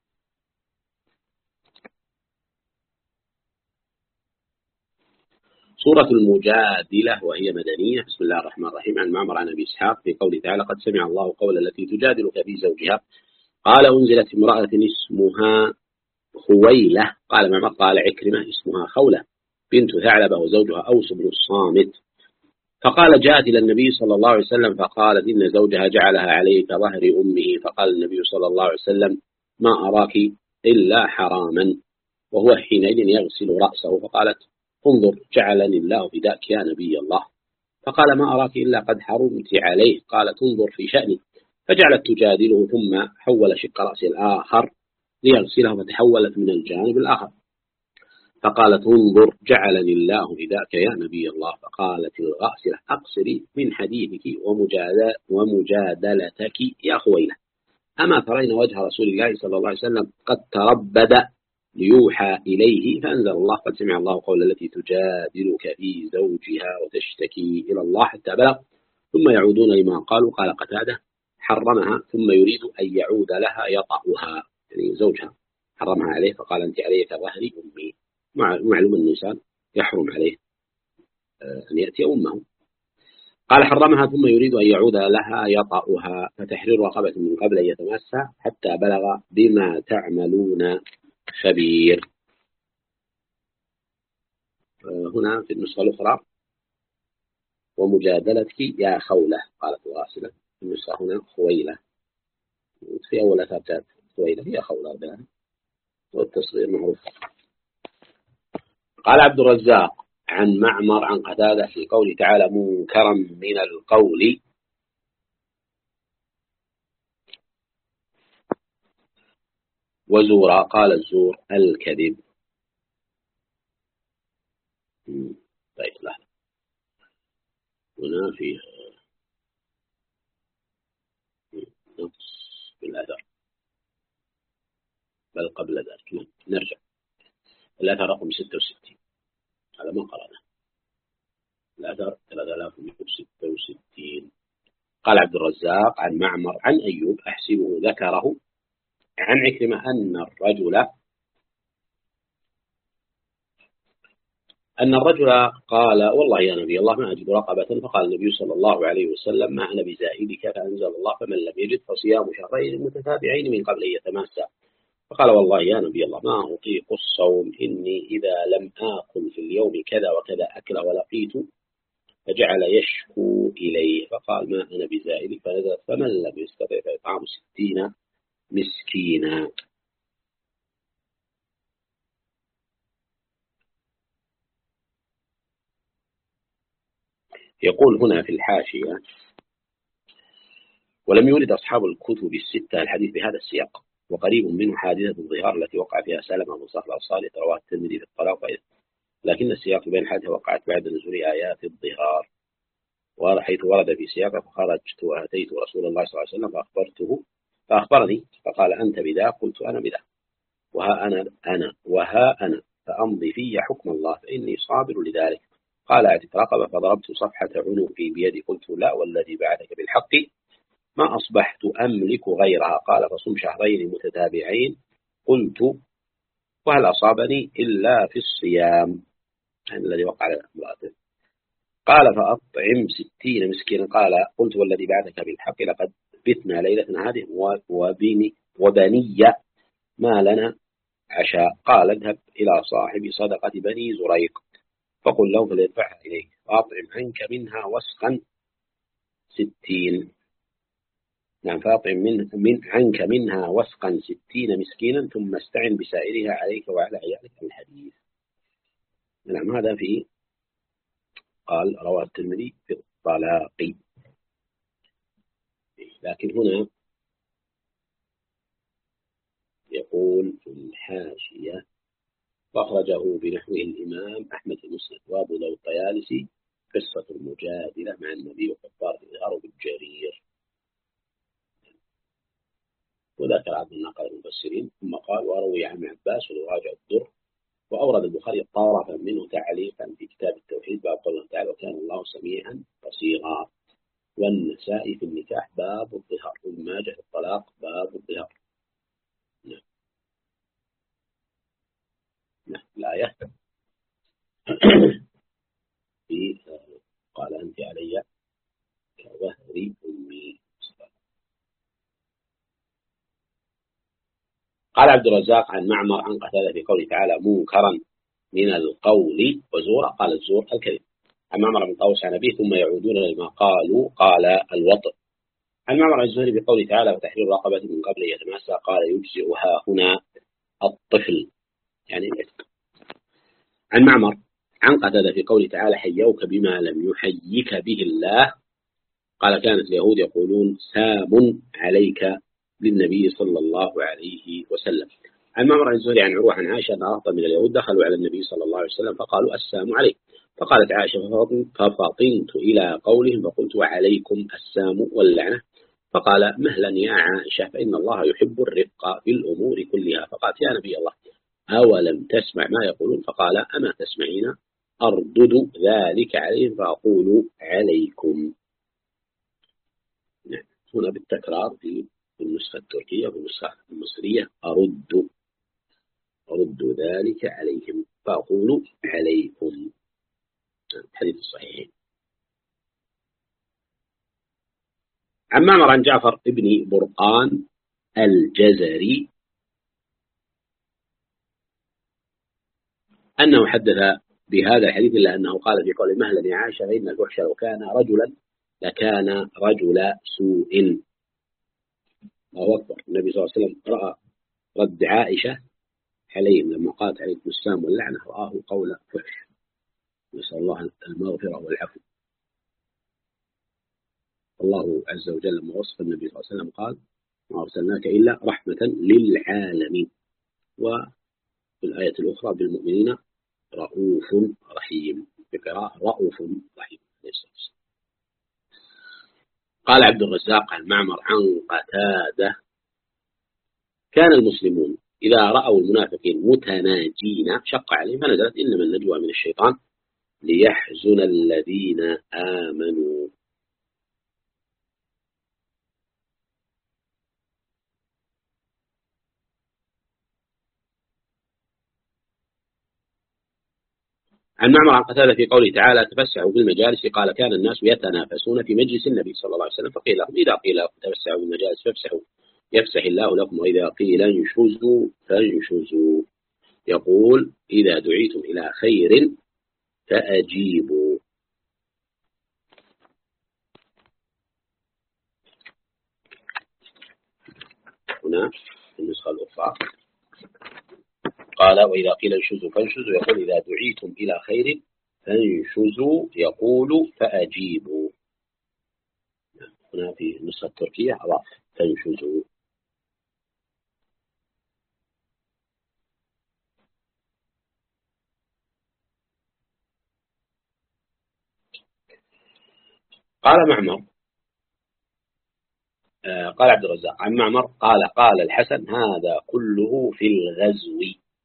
سورة المجادلة وهي مدنية. بسم الله الرحمن الرحيم. عن معمر عن أبي إسحاق في قوله تعالى قد سمع الله قول التي تجادلك في زوجها قال أنزلت امرأة اسمها خويلة. قال معمر قال عكرمة اسمها خولة بنت ثعلبة وزوجها أوس بن الصامت. فقال جاءت إلى النبي صلى الله عليه وسلم فقالت إن زوجها جعلها عليه كظهر أمه. فقال النبي صلى الله عليه وسلم ما أراك إلا حراما وهو حينئذ يغسل رأسه. فقالت انظر جعلني الله فداك يا نبي الله فقال ما أراك إلا قد حرمت عليه. قالت انظر في شأني. فجعلت تجادله ثم حول شق رأسه الآخر ليغسله فتحولت من الجانب الآخر. فقالت انظر جعلني الله لذاك يا نبي الله. فقالت الغاسلة أقصري من حديثك ومجادلتك يا خويلة. أما ترين وجه رسول الله صلى الله عليه وسلم قد تربد ليوحى إليه فأنزل الله قد سمع الله قول التي تجادلك في زوجها وتشتكي إلى الله حتى بلغ ثم يعودون لما قالوا. قال قتادة حرمها ثم يريد أن يعود لها يطأها، يعني زوجها حرمها عليه. فقال أنت علي كظهر أمي. معلوم الإنسان يحرم عليه أن يأتي أمه. قال حرمها ثم يريد أن يعود لها يطأها فتحرير رقبة من قبل أن يتمسها حتى بلغ بما تعملون خبير. هنا في النسخة الأخرى ومجادلتك يا خولة قالت الغاسلة. في النسخة هنا خويلة. في أول أثابتات خويلة هي خولة بها والتصغير معروف. قال عبد الرزاق عن معمر عن قتادة في قوله تعالى منكرا من القول وزورا. قال الزور الكذب. طيب لا هنا في نقص في الأثر بل قبل ذلك. نرجع الأثر رقم 66 هذا ما قرأنا. الأثر 3066. قال عبد الرزاق عن معمر عن أيوب أحسبه ذكره عن عكرمة أن الرجل قال والله يا نبي الله ما أجد رقبة. فقال النبي صلى الله عليه وسلم ما أنا بزائدك. فأنزل الله فمن لم يجد فصيام شهرين متتابعين من قبل أن يتماسا. فقال والله يا نبي الله ما أطيق الصوم إني إذا لم آكل في اليوم كذا وكذا أكل ولقيت. فجعل يشكو إليه. فقال ما أنا بزائدك. فنزلت فمن لم يستطع فإطعام 60 مسكينا. يقول هنا في الحاشية ولم يورد أصحاب الكتب الستة الحديث بهذا السياق وقريب منه حادثة الظهار التي وقع فيها سلمة بن صخر الأنصاري رواه الترمذي في الطلاق لكن السياق بين حادثة وقعت بعد نزول آيات الظهار. وحيث ورد في سياقه فخرجت وأتيت رسول الله صلى الله عليه وسلم فأخبرني فقال أنت بذا. قلت أنا بذا وها أنا فأمضي في حكم الله فإني صابر لذلك. قال أعتق رقبة فضربت صفحة عنقي بيدي. قلت لا والذي بعثك بالحق ما أصبحت أملك غيرها. قال فصم شهرين متتابعين. قلت وهل أصابني إلا في الصيام الذي وقع على امرأته. قال فأطعم 60 مسكينا. قال قلت والذي بعثك بالحق لقد بتنا ليلتنا هذه وبني ما لنا عشاء. قال اذهب إلى صاحب صدقة بني زريق فقل له فليدفعها إليك فأطعم عنك منها وسقا 60. نعم فأطعم عنك منها وسقا 60 مسكينا ثم استعن بسائرها عليك وعلى عيالك. الحديث. نعم هذا في قال رواه الترمذي في الطلاق. لكن هنا يقول في الحاشية فأخرجه بنحوه الإمام أحمد المسند وأبو داود الطيالسي قصة المجادلة مع النبي وكفار الإظهار بالجرير. وذكر عبد الناقل المفسرين ثم قال وروي عن عباس وراجع الدر. وأورد البخاري طرفا منه تعليقا في كتاب التوحيد باب قوله تعالى وكان الله سميعا بصيرا. والنسائي في النكاح باب الظهار. وابن ماجه في الطلاق باب الظهار. نعم الآية في قال أنت علي كظهر أمي. قال عبد الرزاق عن معمر عن قتادة في قوله تعالى منكرا من القول وزورا. قال الزور الكذب. عن معمر بن طاووس عن أبيه ثم يعودون لما قالوا. قال الوطء. عن معمر الزهري في قوله تعالى وتحرير رقبة من قبل أن يتماسى. قال يجزئها هنا الطفل يعني العتق. عن معمر عن قتادة في قوله تعالى حيوك بما لم يحييك به الله. قال كانت اليهود يقولون سام عليك للنبي صلى الله عليه وسلم. عن معمر الزهري عن عروة عن عائشة أن رهطا من اليهود دخلوا على النبي صلى الله عليه وسلم فقالوا السام عليك. فقالت عائشة ففطنت إلى قولهم فقلت وعليكم السام واللعنة. فقال مهلا يا عائشة فإن الله يحب الرفق في الأمور كلها. فقالت يا نبي الله أولم تسمع ما يقولون؟ فقال أما تسمعين أردد ذلك عليهم فأقول عليكم. هنا بالتكرار في النسخة التركية والنسخة المصرية أرد ذلك عليهم فأقول عليكم. الحديث الصحيح. عن معمر عن جعفر ابن برقان الجزري أنه حدث بهذا الحديث إلا أنه قال في قول مهلا يا عائشة فإن الفحش لو كان رجلا لكان رجل سوء. الله أكبر. النبي صلى الله عليه وسلم رأى رد عائشة عليهم لما قالت عليكم السام واللعنة رآه قول فحش. نسأل الله المغفرة والعفو. الله عز وجل لما وصف النبي صلى الله عليه وسلم قال ما أرسلناك إلا رحمة للعالمين. وفي الآية الأخرى بالمؤمنين رؤوف رحيم بقراءة رؤوف رحيم. قال عبد الرزاق عن معمر عن قتادة كان المسلمون إذا رأوا المنافقين متناجين شق عليهم فنزلت إنما النجوى من الشيطان ليحزن الذين آمنوا. عن معمر عن قتادة في قوله تعالى تفسحوا في المجالس قال كان الناس يتنافسون في مجلس النبي صلى الله عليه وسلم فقيل لهم إذا قيل لكم تفسحوا في المجالس فافسحوا يفسح الله لكم وإذا قيل انشزوا فانشزوا. يقول إذا دعيتم إلى خير فأجيبوا. هنا النسخة الأخرى قال وإذا قيل انشزوا فانشزوا يقول إذا دعيتم إلى خير فانشزوا يقول فأجيبوا. هنا في النسخة التركية أضاف فانشزوا. قال معمر قال عبد الرزاق عن معمر قال الحسن هذا كله في الغزو.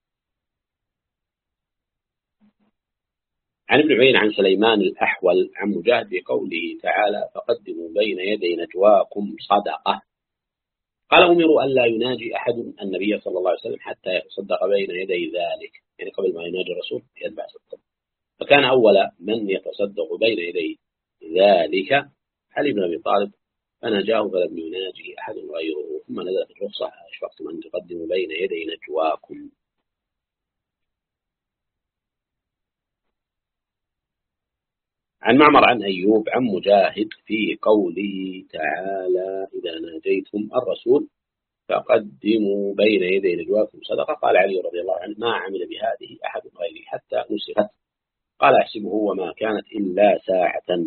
عن ابن عيينة عن سليمان الأحول عن مجاهد بقوله تعالى فقدموا بين يدي نجواكم صدقة. قال أمروا أن لا يناجي أحد النبي صلى الله عليه وسلم حتى يتصدق بين يدي ذلك يعني قبل ما يناجي الرسول يتبع صدقه. فكان أول من يتصدق بين يدي ذلك علي بن أبي طالب فنجاه فلم يناجي أحد غيره. ثم نزلت الرخصة أشفقتم أن تقدموا بين يدي نجواكم. عن معمر عن أيوب عن مجاهد في قوله تعالى إذا ناجيتم الرسول فقدموا بين يدي نجواكم صدقة. قال علي رضي الله عنه ما عمل بهذه أحد غيري حتى نسخت. قال أحسبه وما كانت إلا ساعة.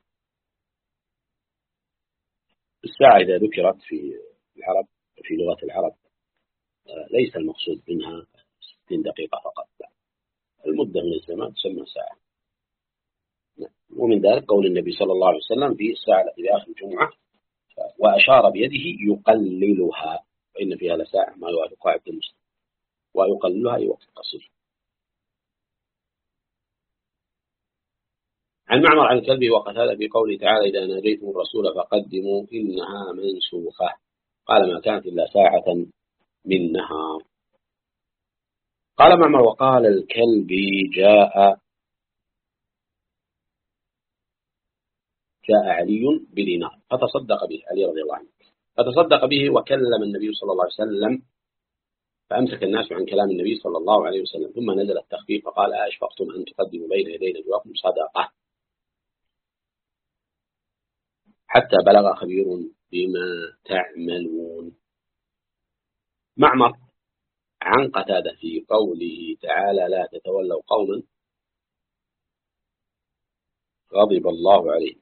الساعة إذا ذكرت في العرب في لغة العرب ليس المقصود منها 60 دقيقة فقط. المدة من الزمان تسمى ساعة. ومن ذلك قول النبي صلى الله عليه وسلم في الساعة التي في آخر الجمعة وأشار بيده يقللها فإن فيها لساعة ما يوافق عبد المسلم ويقللها أي وقت قصير. عن معمر عن الكلبي وقتادة في قوله تعالى إذا ناجيتم الرسول فقدموا إنها منسوخة. قال ما كانت إلا ساعة من نهار. قال معمر وقال الكلبي جاء علي بدينار فتصدق به علي رضي الله عنه فتصدق به وكلم النبي صلى الله عليه وسلم فأمسك الناس عن كلام النبي صلى الله عليه وسلم. ثم نزل التخفيف فقال أشفقتم أن تقدموا بين يدي نجواكم صدقة حتى بلغ خبير بما تعملون. معمر عن قتادة في قوله تعالى لا تتولوا قوما غضب الله عليه.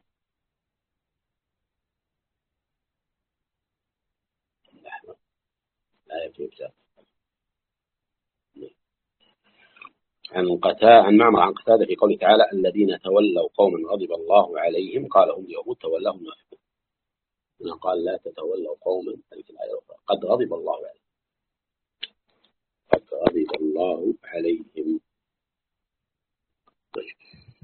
آية في الكتاب. عن معمر عن قتادة في قوله تعالى الذين تولوا قوما غضب الله عليهم قال هم اليهود تولاهم منافقون. هنا قال لا تتولوا قوما في الآية الأخرى قد غضب الله عليهم. قد غضب الله عليهم. طيب.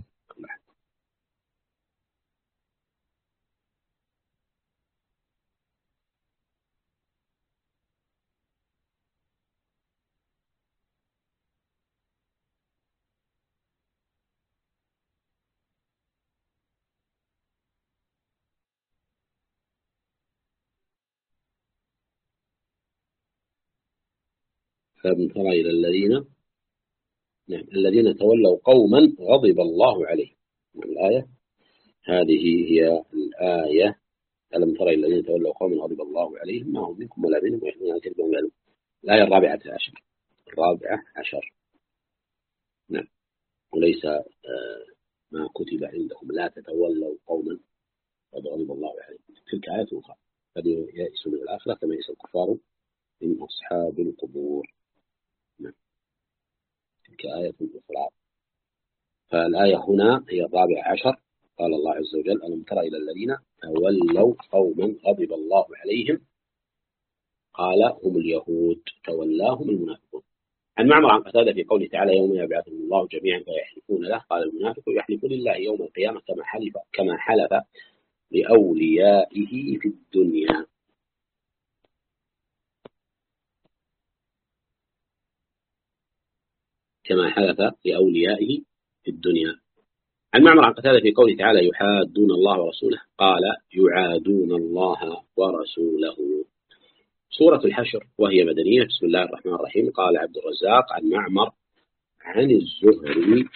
فلم تر إلى الذين تولوا قوما غضب الله عليهم. الآية هذه هي الآية. ألم تر إلى الذين تولوا قوما غضب الله عليهم ما هم منكم ولا بينهم ويحملون على كذبهم قالوا. الآية 14. نعم. وليس ما كتب عندهم لا تتولوا قوما قد غضب الله عليهم. تلك آية أخرى قد يئسوا من الآخرة كما يئس الكفار من أصحاب القبور. نعم. تلك آية أخرى. فالآية هنا هي 14. قال الله عز وجل ألم تر إلى الذين تولوا قوما غضب الله عليهم قال هم اليهود تولاهم المنافقون. عن معمر عن قتادة في قوله تعالى يوم يبعثهم الله جميعا فيحلفون له قال المنافق يحلف لله يوم القيامة كما حلف لأوليائه في الدنيا. كما حلف لأوليائه في الدنيا. عن معمر عن قتادة في قوله تعالى يحادون الله ورسوله قال يعادون الله ورسوله. سورة الحشر وهي مدنية. بسم الله الرحمن الرحيم. قال عبد الرزاق عن معمر عن الزهري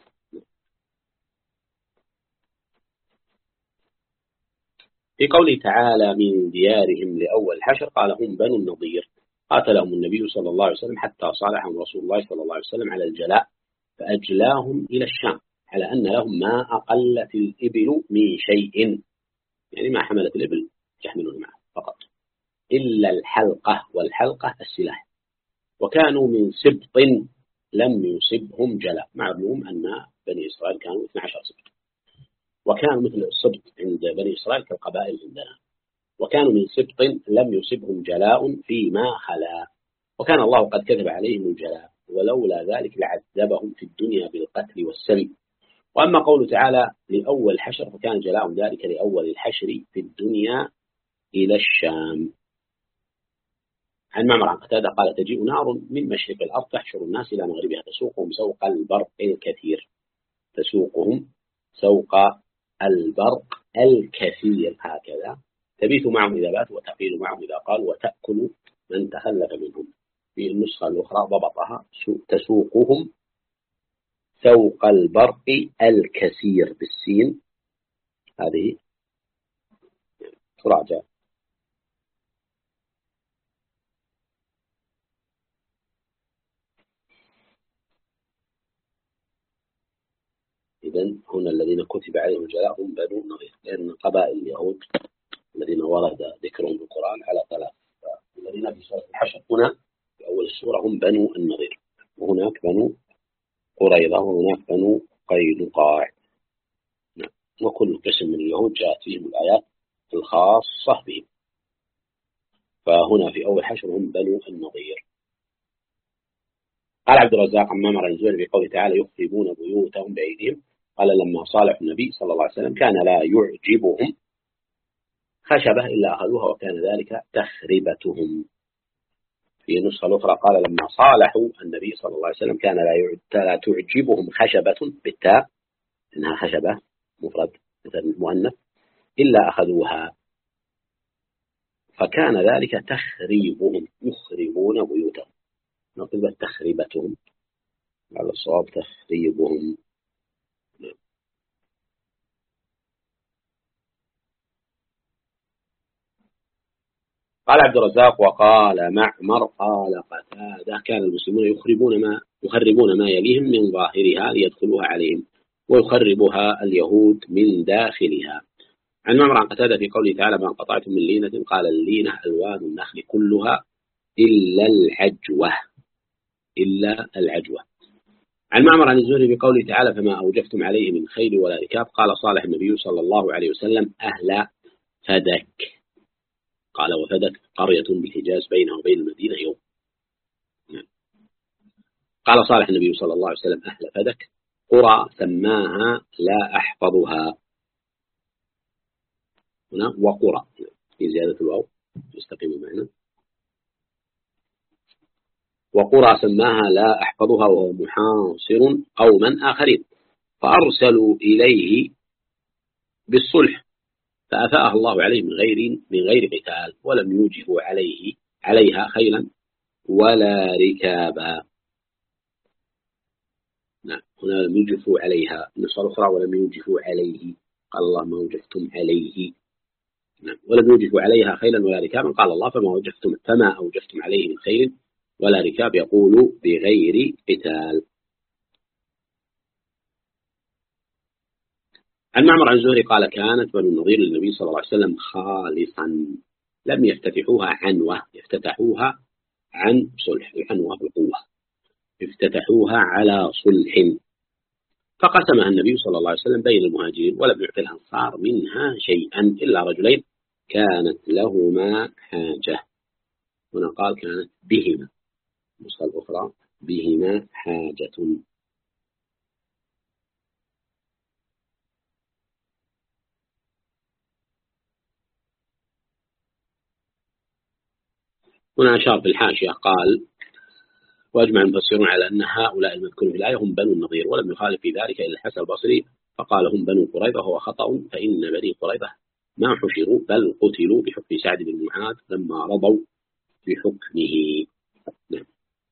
في قوله تعالى من ديارهم لأول الحشر قال هم بنو النضير قاتلهم النبي صلى الله عليه وسلم حتى صالحهم رسول الله صلى الله عليه وسلم على الجلاء فأجلاهم إلى الشام على أن لهم ما أقلت الإبل من شيء، يعني ما حملت الإبل يحملون معه فقط إلا الحلقة، والحلقة السلاح. وكانوا من سبط لم يصبهم جلاء. معلوم أن بني إسرائيل كانوا 12 سبط، وكانوا مثل السبط عند بني إسرائيل كالقبائل عندنا. وكانوا من سبط لم يصبهم جلاء فيما خلا، وكان الله قد كتب عليهم الجلاء ولولا ذلك لعذبهم في الدنيا بالقتل والسلب. وأما قوله تعالى لأول الحشر فكان جلاء ذلك لأول الحشر في الدنيا إلى الشام. عن معمر عن قتادة قال تجيء نار من مشرق الأرض تحشر الناس إلى مغربها تسوقهم سوق البرق الكثير. تسوقهم سوق البرق الكثير هكذا. تبيت معهم إذا باتوا وتقيل معهم إذا قال وتأكل من تخلف منهم. في النسخة الأخرى ضبطها تسوقهم سوق البرق الكثير بالسين. هذه تراجع. إذن هنا الذين كتب عليهم الجلاء هم بنو النضير، لأن قبائل اليهود الذين ورد ذكرهم في القرآن على 3. الذين في سورة الحشر هنا في أول السورة هم بنو النضير، وهناك بنو قريظة، وهناك بنو قينقاع. وكل قسم من اليهود جاءت فيهم الآيات الخاصة بهم. فهنا في أول حشر هم بنو النضير. قال عبد الرزاق عن معمر عن الزهري بقوله تعالى يخربون بيوتهم بأيديهم قال لما صالح النبي صلى الله عليه وسلم كان لا يعجبهم خشبة إلا أخذوها وكان ذلك تخربتهم. في نسخة الأخرى قال لما صالحوا النبي صلى الله عليه وسلم كان لا تعجبهم خشبة بالتاء إنها خشبة مفرد مثل مؤنث إلا أخذوها فكان ذلك تخريبهم. يخربون بيوتهم نقول تخريبتهم على الصواب تخريبهم. قال عبد الرزاق وقال معمر قال قتادة كان المسلمون يخربون ما يليهم من ظاهرها ليدخلوها عليهم ويخربها اليهود من داخلها. عن معمر عن قتادة في قوله تعالى: ما قطعتم من لينة، قال: اللينة ألوان النخل كلها إلا العجوة. إلا العجوة. عن معمر عن الزهري في قوله تعالى: فما أوجفتم عليه من خيل ولا ركاب، قال صالح النبي صلى الله عليه وسلم: أهل فدك. قال: وفدك قرية بالحجاز بينه وبين المدينة يوم. قال صالح النبي صلى الله عليه وسلم: أهل فدك قرى سماها لا أحفظها. هنا وقرى في زيادة الواو يستقيم معنا. وقرى سماها لا أحفظها وهو محاصر قوما آخرين، فأرسلوا إليه بالصلح فأفاءها الله عليه من غير قتال، ولم يوجفوا عليها خيلا ولا ركابا. نعم، هنا لم يوجفوا عليها، النصارى الأخرى ولم يوجفوا عليه، قال الله: ما وجفتم عليه. نعم، ولم يوجفوا عليها خيلا ولا ركابا، قال الله: فما أوجفتم عليه من خيل ولا ركاب، يقول بغير قتال. عن معمر عن الزهري قال: كانت بنو النضير للنبي صلى الله عليه وسلم خالصا، لم يفتتحوها عنوة، يفتتحوها عن صلح، العنوة بالقوة، افتتحوها على صلح، فقسمها النبي صلى الله عليه وسلم بين المهاجرين، ولم يعطي الأنصار منها شيئا إلا رجلين كانت لهما حاجة. هنا قال: كانت بهما، النسخة الأخرى بهما حاجة. هنا أشار في الحاشية قال: وأجمع المفسرون على أن هؤلاء المذكورين في الآية هم بنو النضير، ولم يخالف في ذلك إلا الحسن البصري فقال: هم بنو قريظة، وهو خطأ، فإن بني قريظة ما حشروا بل قتلوا بحكم سعد بن معاذ لما رضوا بحكمه. نعم.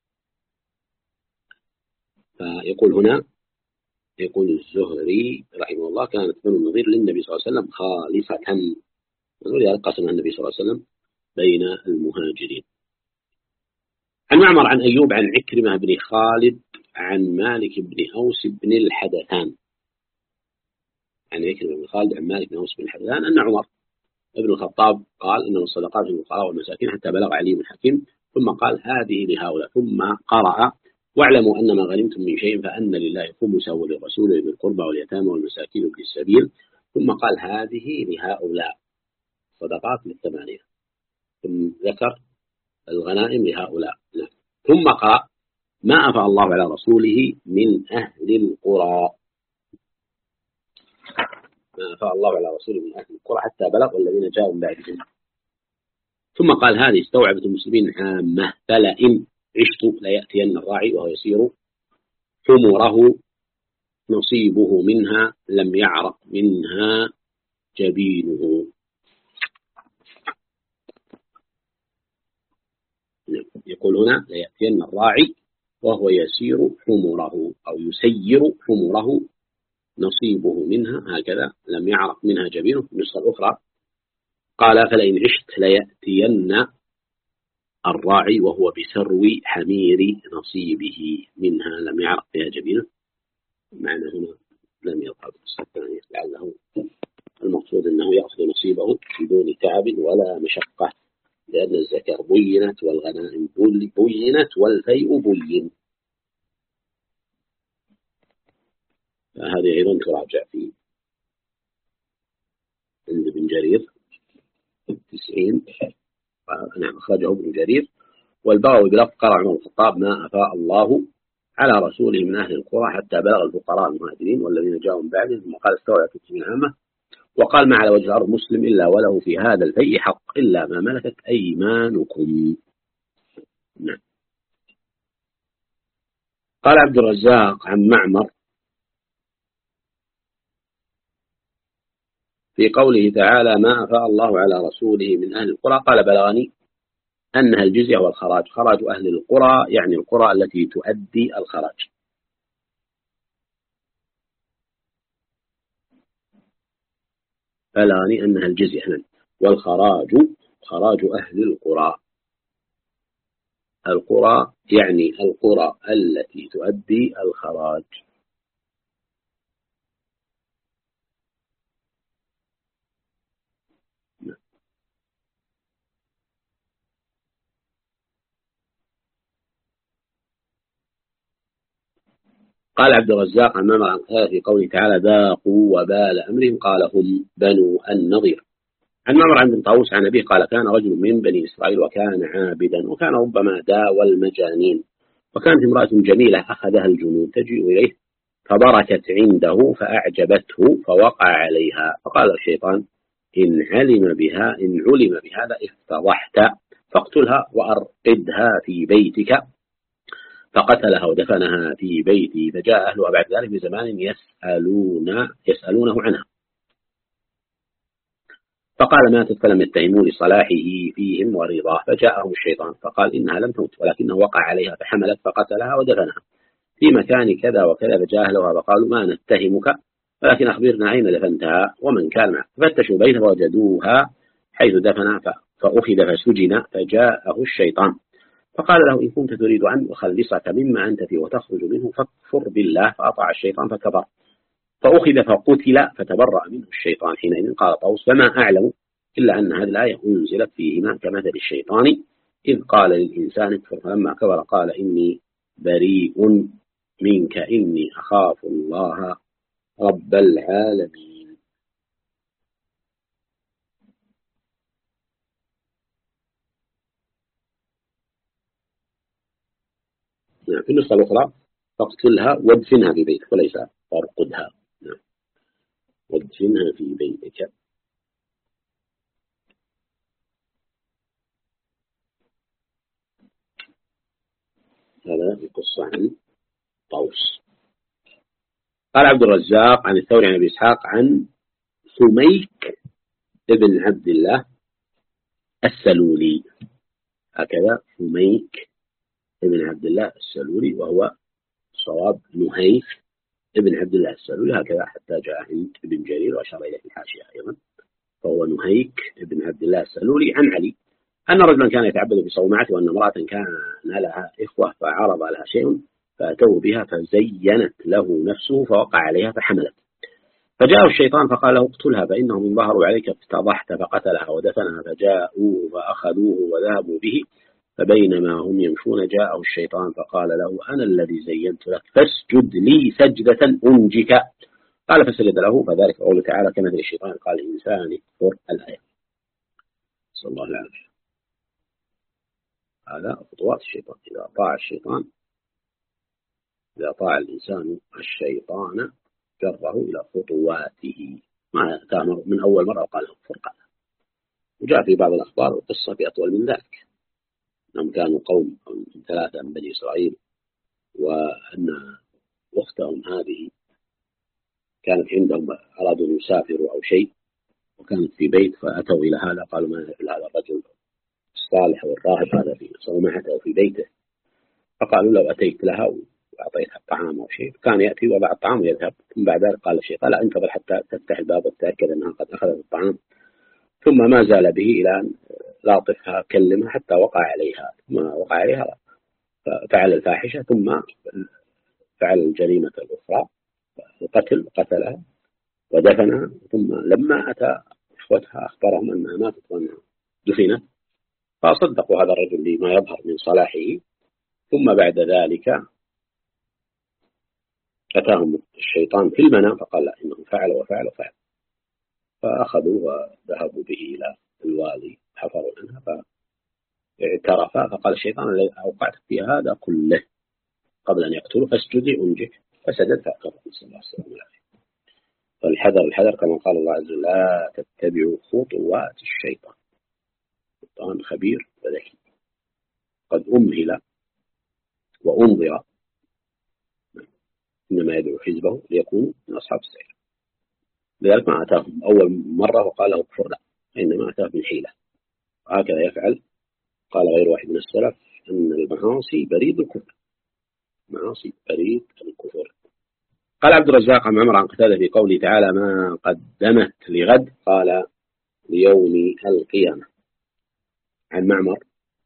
فيقول هنا، يقول الزهري رحمه الله: كانت بنو النضير للنبي صلى الله عليه وسلم خالصة، ولذلك قسمها النبي صلى الله عليه وسلم بين المهاجرين. عن معمر عن أيوب عن عكرمة بن خالد عن مالك بن أوس بن الحدثان، عن عكرمة بن خالد عن مالك بن أوس بن الحدثان أن عمر ابن الخطاب قال: إن الصدقات للفقراء والمساكين، حتى بلغ علي بن الحكيم، ثم قال: هذه لهؤلاء، ثم قرأ: واعلموا أن ما غنمتم من شيء فأن لله خمسه وللرسول ولذي القربى واليتامى والمساكين وابن السبيل، ثم قال: هذه لهؤلاء، صدقات للثمانية، ثم ذكر الغنائم لهؤلاء. ثم قال: ما أفاء الله على رسوله من أهل القرى، ما أفاء الله على رسوله من أهل القرى حتى بلغ والذين جاءوا من بعدهم. ثم قال: هذه استوعبت المسلمين عامة، فلئن عشت ليأتين الراعي وهو يسير حمره نصيبه منها لم يعرق منها جبينه. يقول هنا: ليأتين الراعي وهو يسير حمره أو يسير حمره نصيبه منها، هكذا، لم يعرق منها جبينه. في النسخة الأخرى قال: فلئن عشت ليأتين الراعي وهو بسرو حمير نصيبه منها لم يعرق فيها جبينه. معنى هنا لم يظهر الثانية، لعله المقصود أنه يأخذ نصيبه بدون تعب ولا مشقة، لأن الزكاة بينت والغنائم بينت والفيء بين. فهذه أيضا تراجع في عند ابن جرير 90. نعم، أخرجه ابن جرير. والبغوي بلفظ: قال عمر بن الخطاب: ما أفاء الله على رسوله من أهل القرى حتى بلغ الفقراء المهاجرين والذين جاءوا من بعدهم، ثم قال: استوعبت المسلمين عامة، وقال: ما على وجه الأرض مسلم إلا وله في هذا الفيء حق إلا ما ملكت أيمانكم. نعم. قال عبد الرزاق عن معمر في قوله تعالى: ما أفاء الله على رسوله من أهل القرى، قال: بلغني أنها الجزية والخراج، خراج أهل القرى يعني القرى التي تؤدي الخراج. بلغني أنها الجزية، والخراج خراج أهل القرى، القرى يعني القرى التي تؤدي الخراج. قال عبد الرزاق عن معمر عن قتادة في قوله تعالى ذاقوا وبال أمرهم قال هم بنو النضير. عن معمر عن بن طاووس عن أبيه قال كان رجل من بني إسرائيل وكان عابدا وكان ربما داوى المجانين وكانت امرأة جميلة أخذها الجنون تجيء إليه فبركت عنده فأعجبته فوقع عليها فقال الشيطان إن علم بهذا افتضحت فاقتلها وأرقدها في بيتك فقتلها ودفنها في بيته فجاء أهلها بعد ذلك بزمان يسألونه عنها فقال ماتت فلم يتهموا لصلاحه فيهم ورضاه فجاءهم الشيطان فقال إنها لم تمت ولكنه وقع عليها فحملت فقتلها ودفنها في مكان كذا وكذا فجاء أهلها فقالوا ما نتهمك ولكن أخبرنا أين دفنتها ومن كان معك ففتشوا بيته ووجدوها حيث دفنها فأخذ فسجن فجاءه الشيطان فقال له إن كنت تريد أن أخلصك مما أنت فيه وتخرج منه فاكفر بالله فأطاع الشيطان فكفر فأخذ فقتل فتبرأ منه الشيطان حينئذ. قال طاووس فما أعلم إلا أن هذه الآية أنزلت فيهما كمثل الشيطان إذ قال للإنسان اكفر فلما كفر قال إني بريء منك إني أخاف الله رب العالمين. في النسخة الأخرى فاقتلها وادفنها في بيتك وليس فارقدها وادفنها في بيتك. هذا القصة عن طاووس. قال عبد الرزاق عن الثوري عن أبي إسحاق عن سميك ابن عبد الله السلولي هكذا سميك ابن عبد الله السلولي وهو صواب نهيك ابن عبد الله السلولي هكذا حتى جاء عند ابن جرير وأشار إليه في الحاشية أيضا فهو نهيك ابن عبد الله السلولي عن علي أن رجلا كان يتعبد بصومعته وأن امرأة كان لها إخوة فعرض لها شيء فأتوا بها فزينت له نفسه فوقع عليها فحملت فجاءه الشيطان فقال له اقتلها فإنهم إن ظهروا عليك افتضحت فقتلها ودفنها فجاءوه فأخذوه وذهبوا به فبينما هم يمشون جاءه الشيطان فقال له أنا الذي زينت لك فاسجد لي سجدة أنجك قال فسجد له فذلك قوله تعالى كمثل الشيطان قال الإنسان اكفر الآية. صلى الله عليه وسلم. هذا خطوات الشيطان إذا طاع الإنسان الشيطان جره إلى خطواته ما تأمر من أول مرة وقال له فرقة. وجاء في بعض الأخبار القصة بأطول من ذلك أنهم كانوا قوم 3 من بني إسرائيل وأن أختهم هذه كانت عندهم أرادوا أن يسافروا أو شيء وكانت في بيت فأتوا إلى هذا قالوا ما نفعل هذا الرجل الصالح والراهب هذا في صومعته في بيته فقالوا لو أتيت لها وأعطيتها الطعام أو شيء كان يأتي وضع الطعام ويذهب ثم بعد ذلك قال الشيء قال انتظر حتى تفتح الباب وتتأكد أنها قد أخذت الطعام ثم ما زال به إلى أن لاطفها كلمها حتى وقع عليها ثم وقع عليها فعل الفاحشة ثم فعل الجريمة الأخرى قتلها ودفنها ثم لما أتى إخوتها أخبرهم أنها ماتت وأنها دفنت فصدقوا هذا الرجل لما يظهر من صلاحه ثم بعد ذلك أتاهم الشيطان في المنام فقال لا إنه فعل وفعل فأخذوا وذهبوا به إلى الوالي حفروا عنها فاعترف فقال الشيطان الذي أوقعت في هذا كله قبل أن يقتله فاسجدي أنجك فسجد فأكبر صلى الله عليه وسلم. فالحذر كما قال الله عز وجل لا تتبعوا خطوات الشيطان الشيطان خبير وذكي قد أمهل وأنظر إنما يدعو حزبه ليكونوا من أصحاب السعير لذلك ما أتاهم أول مرة وقال له كفر لا إنما أتاه بالحيلة وهكذا يفعل. قال غير واحد من السلف أن المعاصي بريد الكفر قال عبد الرزاق عن عمر عن قتادة في قوله تعالى ما قدمت لغد قال ليوم القيامة. عن معمر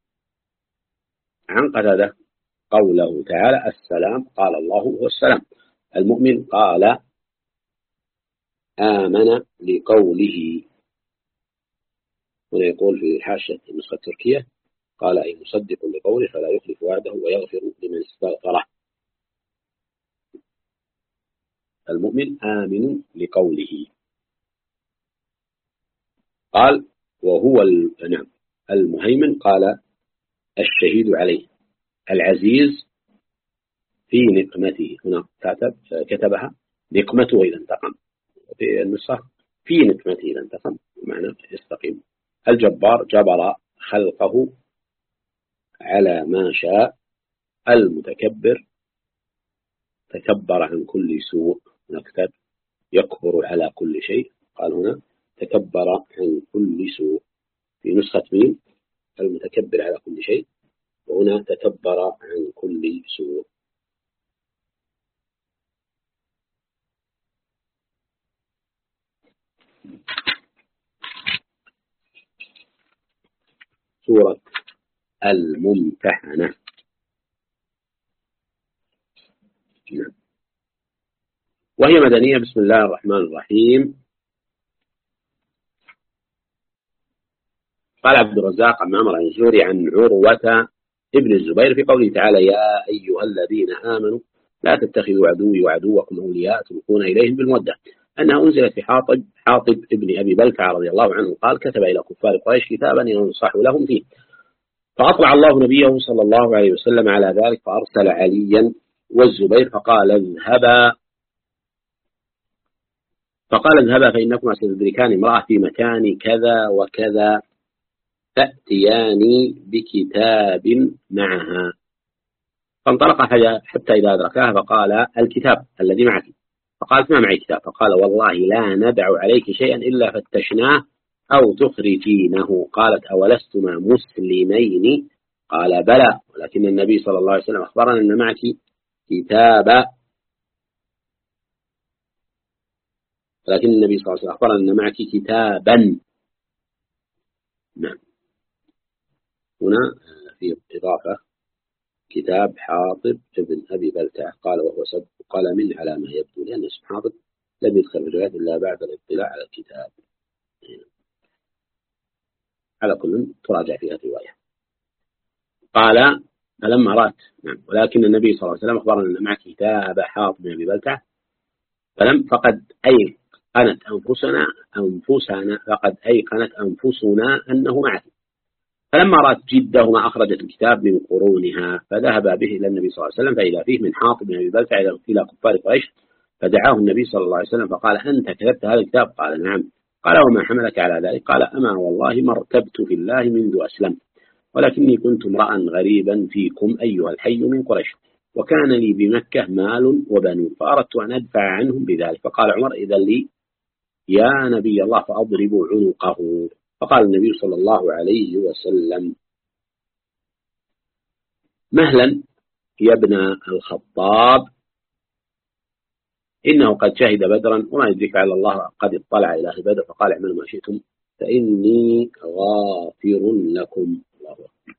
عن قتادة قوله تعالى السلام قال الله هو السلام المؤمن قال آمن لقوله. هنا يقول في حاشية النسخة التركية قال أي مصدق لقوله فلا يخلف وعده ويغفر لمن استغفره. المؤمن آمن لقوله. قال وهو نعم المهيمن قال الشهيد عليه. العزيز في نقمته. هنا كتبها نقمته إذا انتقم، في النسخة في نقمته إذا انتقم معنى يستقيم. الجبار جبر خلقه على ما شاء. المتكبر تكبر عن كل سوء. نكتب يكبر على كل شيء. قال هنا تكبر عن كل سوء. في نسخة مين المتكبر على كل شيء، وهنا تكبر عن كل سوء. سورة الممتحنة. وهي مدنية. بسم الله الرحمن الرحيم. قال عبد الرزاق عن معمر عن الزهري عن عروة ابن الزبير في قوله تعالى يا أيها الذين آمنوا لا تتخذوا عدوي وعدوكم أولياء تلقون إليهم بالمودة، أنها أنزلت في حاطب ابن أبي بلتع رضي الله عنه قال كتب إلى كفار قريش كتابا ينصح لهم فيه، فأطلع الله نبيه صلى الله عليه وسلم على ذلك فأرسل عليا والزبير فقال اذهبا فإنكما ستدركان امرأة في مكان كذا وكذا تأتياني بكتاب معها. فانطلق حتى إذا أدركاها فقال الكتاب الذي معك. فقالت ما معي كتاب. فقال والله لا ندع عليك شيئا إلا فتشناه أو تخرجينه. قالت أولستما مسلمين؟ قال بلى، ولكن النبي صلى الله عليه وسلم أخبرنا أن معك كتابا. ولكن النبي صلى الله عليه وسلم أخبرنا أن معك كتابا. نعم. هنا في إضافة كتاب حاطب ابن أبي بلتع. قال وهو سبق قلم على ما يبدو، لأن اسم حاطب لم يدخل الروايات إلا بعد الاطلاع على الكتاب. على كل تراجع فيها الرواية. قال فلما رأت نعم ولكن النبي صلى الله عليه وسلم أخبرنا أن معك كتاب حاطب بن أبي بلتع فقد أيقنت أنفسنا أنه معك. فلما رأت جده ما أخرجت الكتاب من قرونها فذهب به إلى النبي صلى الله عليه وسلم فإذا فيه من حاطب بن أبي بلتع إلى كفار قريش، فدعاه النبي صلى الله عليه وسلم فقال أنت كتبت هذا الكتاب؟ قال نعم. قال وما حملك على ذلك؟ قال أما والله ما ارتبت في الله منذ أسلمت، ولكني كنت امرأ غريبا فيكم أيها الحي من قريش، وكان لي بمكة مال وبنون، فأردت أن أدفع عنهم بذلك. فقال عمر إذا لي يا نبي الله فأضرب عنقه. فقال النبي صلى الله عليه وسلم مهلا يا ابن الخطاب إنه قد شهد بدرا وما يدرك على الله قد اطلع إلى أهل بدر. فقال اعملوا ما شئتم فإني غافر لكم. الله أكبر.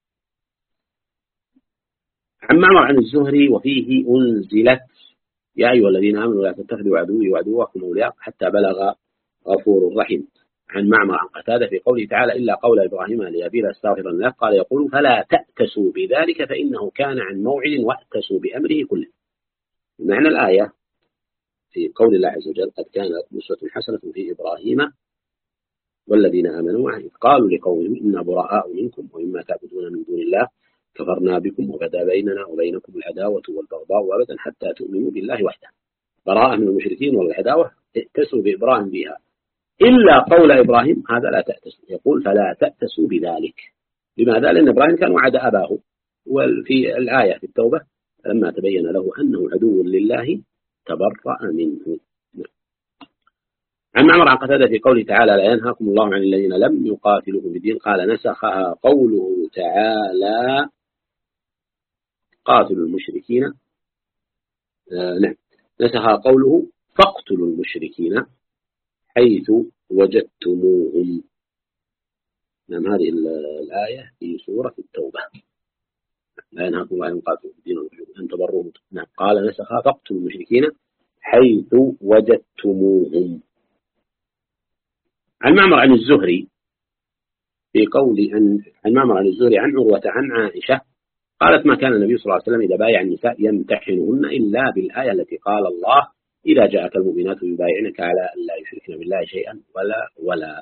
عن معمر عن الزهري وفيه أنزلت يا أيها الذين آمنوا لا تتخذوا عدوي وعدوكم أولياء حتى بلغ غفور رحيم. عن معمر عن قتادة في قوله تعالى إلا قول إبراهيم لأبيه لاستغفرن له قال يقول فلا تأتسوا بذلك فإنه كان عن موعد وأتسوا بأمره كله. معنى الآية في قول الله عز وجل قد كان لكم أسوة حسنة في إبراهيم والذين آمنوا معه إذ قالوا لقومهم إنا براء منكم ومما تعبدون من دون الله كفرنا بكم وبدا بيننا وبينكم العداوة والبغضاء أبدا حتى تؤمنوا بالله وحده. براءة من المشركين والعداوة ائتسوا بإبراهيم بها إلا قول إبراهيم هذا لا تأتسوا. يقول فلا تأتسوا بذلك. لماذا؟ لأن إبراهيم كان وعد أباه. وفي الآية في التوبة لما تبين له أنه عدو لله تبرأ منه. عن معمر عن قتادة في قوله تعالى لا ينهاكم الله عن الذين لم يقاتلوكم في الدين قال نسخها قوله تعالى قاتلوا المشركين. نعم نسخها قوله فاقتلوا المشركين حيث وجدتموهم. نعم هذه الآية في سورة التوبة لا ينهاكم الله عن قاتلوا في الدين أن تبروهم. نعم قال نسخها فاقتلوا المشركين حيث وجدتموهم. عن معمر عن الزهري في قول عن معمر عن الزهري عن عروة عن عائشة قالت ما كان النبي صلى الله عليه وسلم إذا بايع النساء يمتحنهن إلا بالآية التي قال الله إذا جاءك المؤمنات يبايعنك على أن لا يشركن بالله شيئا ولا.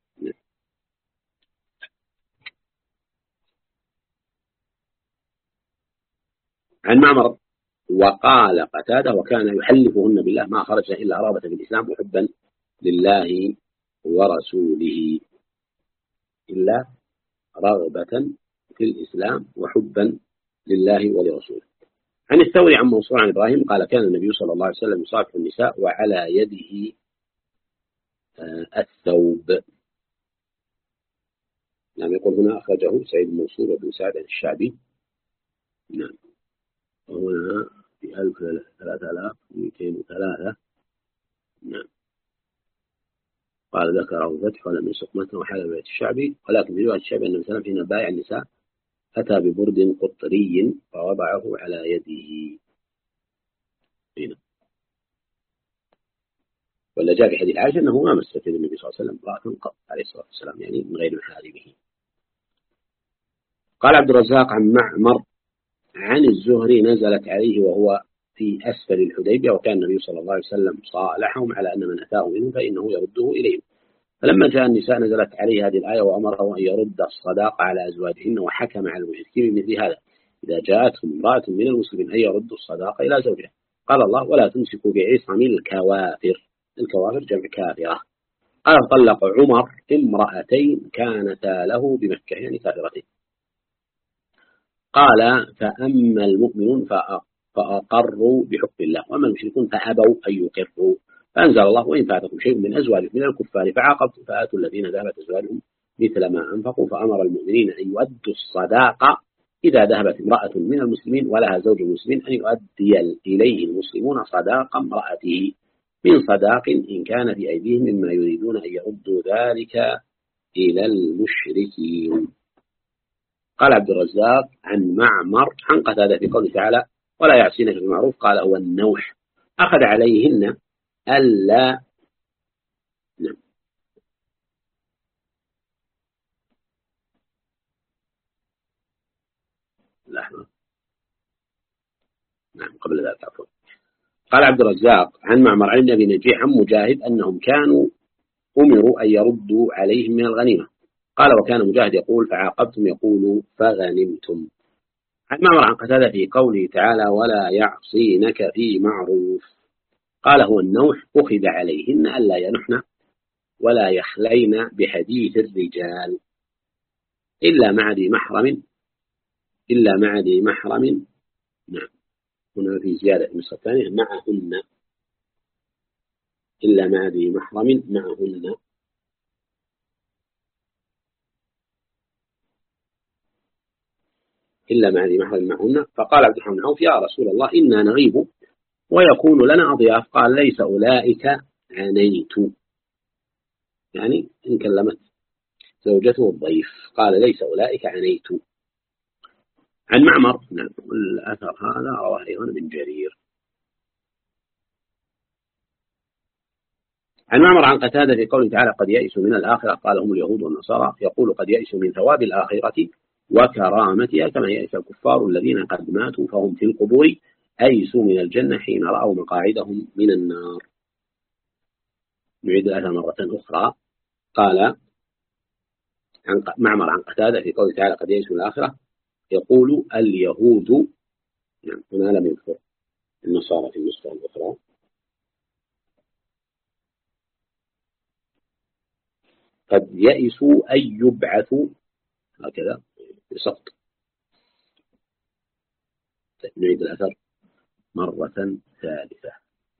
عن معمر وقال قتادة وكان يحلفهن بالله ما خرج إلا رغبة في الإسلام وحبا لله ورسوله، إلا رغبة في الإسلام وحبا لله ولرسوله. عن الثوري عن منصور عن إبراهيم قال كان النبي صلى الله عليه وسلم يصافح النساء وعلى يده الثوب. نعم يقول هنا أخرجه سعيد بن منصور وابن سعد الشعبي. نعم وهنا في 3203. نعم قال ذكره فتح ولم يسق متن وحال بيت الشعبي، ولكن في رواية الشعبي أن النبي حين بايع النساء أتى ببرد قطري فوضعه على يده. هنا ولا جاء في حديث عائشة أنه ما مست النبي صلى الله عليه وسلم امرأة قط عليه الصلاة والسلام، يعني من غير محارمه. قال عبد الرزاق عن معمر عن الزهري نزلت عليه وهو في أسفل الحديبية وكان النبي صلى الله عليه وسلم صالحهم على أن من أتاه منهم فإنه يرده إليهم، فلما جاء النساء نزلت عليه هذه الآية وأمره أن يرد الصداق على أزواجهن وحكم على المشركين بمثل هذا إذا جاءتهم امرأة من المسلمين أن يردوا الصداق إلى زوجها. قال الله ولا تمسكوا بعصم الكوافر، الكوافر جمع كافرة. قال طلق عمر امرأتين كانتا له بمكة يعني كافرتين. قال فأما المؤمنون فأقروا بحكم الله وأما المشركون فأبوا أن يقروا، فأنزل الله وإن فاتكم شيء من أزواجكم من الكفار فعاقبتم فآتوا الذين ذهبت أزواجهم مثل ما أنفقوا، فأمر المؤمنين أن يؤدوا الصداق إذا ذهبت امرأة من المسلمين ولها زوج مسلم أن يؤدي إليه المسلمون صداق امرأته من صداق إن كان في أيديهم مما يريدون أن يردوا ذلك إلى المشركين. قال عبد الرزاق عن معمر عن قتادة في قوله تعالى ولا يعصينك بمعروف قال هو النوح أخذ عليهن ألا نعم قبل ذلك عفوا. قال عبد الرزاق عن معمر عن ابن نجيح عن مجاهد أنهم كانوا أمروا أن يردوا عليهم من الغنيمة. قال وكان مجاهد يقول فعاقبتم يقول فغنمتم. عن معمر عن قتادة في قوله تعالى ولا يعصينك في معروف قال هو النوح أخذ عليهن ألا ينحن ولا يخلين بحديث الرجال إلا مع ذي محرم. نعم هنا في زيادة في النسخة الثانية معهن إلا مع ذي محرم معهن. إلا مع ذي محرم معهن. فقال عبد الرحمن بن عوف يا رسول الله إنا نغيب ويكون لنا أضياف قال ليس أولئك عنيت، يعني إن كلمت زوجته الضيف قال ليس أولئك عنيت. عن معمر نعم الأثر هذا رواه أيضا بن جرير. عن معمر عن قتادة في قوله تعالى قد يئسوا من الآخرة قال هم اليهود والنصارى يقول قد يئسوا من ثواب الآخرة وكرامتها كما يئس الكفار الذين قد ماتوا فهم في القبور أيسوا من الجنة حين رأوا مقاعدهم من النار. نعيد الأثر مرة أخرى. قال عن معمر عن قتادة في قوله تعالى قد يئسوا من الآخرة يقول اليهود يعني هنا لم يذكر النصارى في النسخة الأخرى قد يئسوا أن يبعثوا هكذا بسقط. نعيد الأثر مرة ثالثة.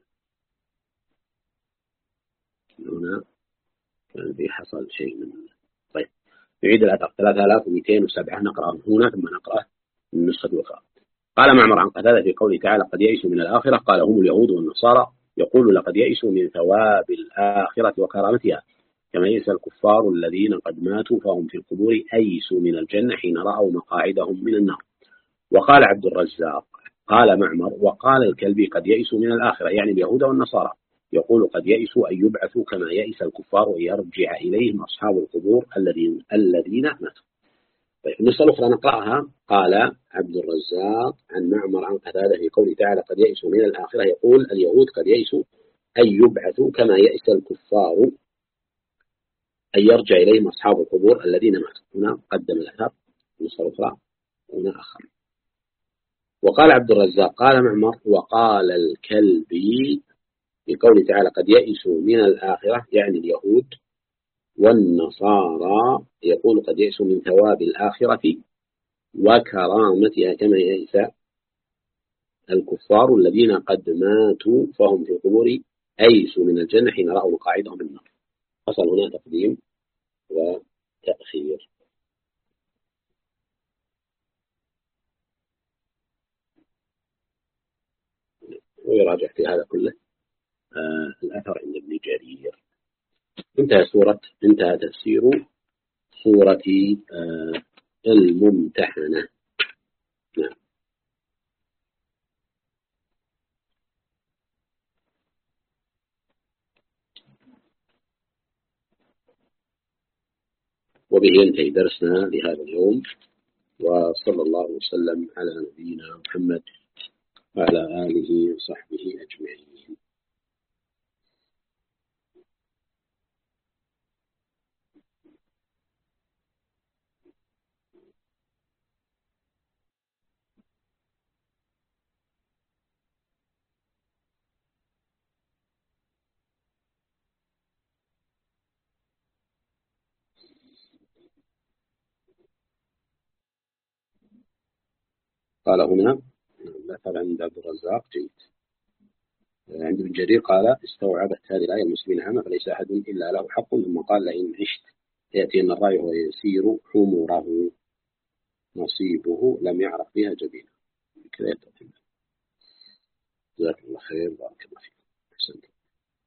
هنا كان في حصل شيء من طيب نعيد الأثر 3207 نقرأ هنا ثم نقرأ من النسخة الأخرى. قال معمر عن قتادة في قوله تعالى قد يئسوا من الآخرة قال هم اليهود والنصارى يقول لقد يئسوا من ثواب الآخرة وكرامتها كما يئس الكفار الذين قد ماتوا فهم في القبور أيسوا من الجنة حين رأوا مقاعدهم من النار. وقال عبد الرزاق قال معمر: وقال الكلبي: قد يئسوا من الآخرة، يعني اليهود والنصارى. يقول: قد يئسوا أن يبعثوا كما يئس الكفار وأن يرجع إليهم أصحاب القبور الذين ماتوا. طيب النص الأخرى نقرأها. قال عبد الرزاق عن معمر عن قتادة في قوله تعالى: قد يئسوا من الآخرة، يقول: اليهود قد يئسوا أن يبعثوا كما يئس الكفار أن يرجع إليهم أصحاب القبور الذين ماتوا. هنا قدم الأثر، النص الأخرى هنا أخر. وقال عبد الرزاق: قال معمر: وقال الكلبي في قوله تعالى: قد يئسوا من الآخرة، يعني اليهود والنصارى. يقول: قد يئسوا من ثواب الآخرة وكرامتها كما يئس الكفار الذين قد ماتوا فهم في القبور أيسوا من الجنة حين رأوا مقاعدهم من النار. حصل هنا تقديم وتأخير. ويراجع في هذا كله الأثر عند ابن جرير. انتهى تفسير سورة الممتحنة. نعم. وبه ينتهي درسنا لهذا اليوم، وصلى الله وسلم على نبينا محمد وعلى آله وصحبه أجمعين. قال هنا مثلا عند عبد الرزاق جيد. عند ابن جرير قال: استوعبت هذه الآية المسلمين عامة فليس أحد إلا له حق، ثم قال: لئن عشت يأتين الرأي ويسير حمره نصيبه لم يعرف بها جبينه. كذا يتقل. جزاك الله خير، بارك الله فيك، أحسنت.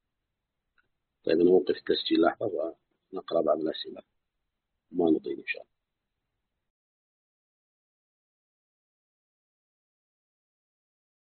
طيب نوقف التسجيل لحظة ونقرأ بعض الأسئلة ما نطيل إن شاء الله.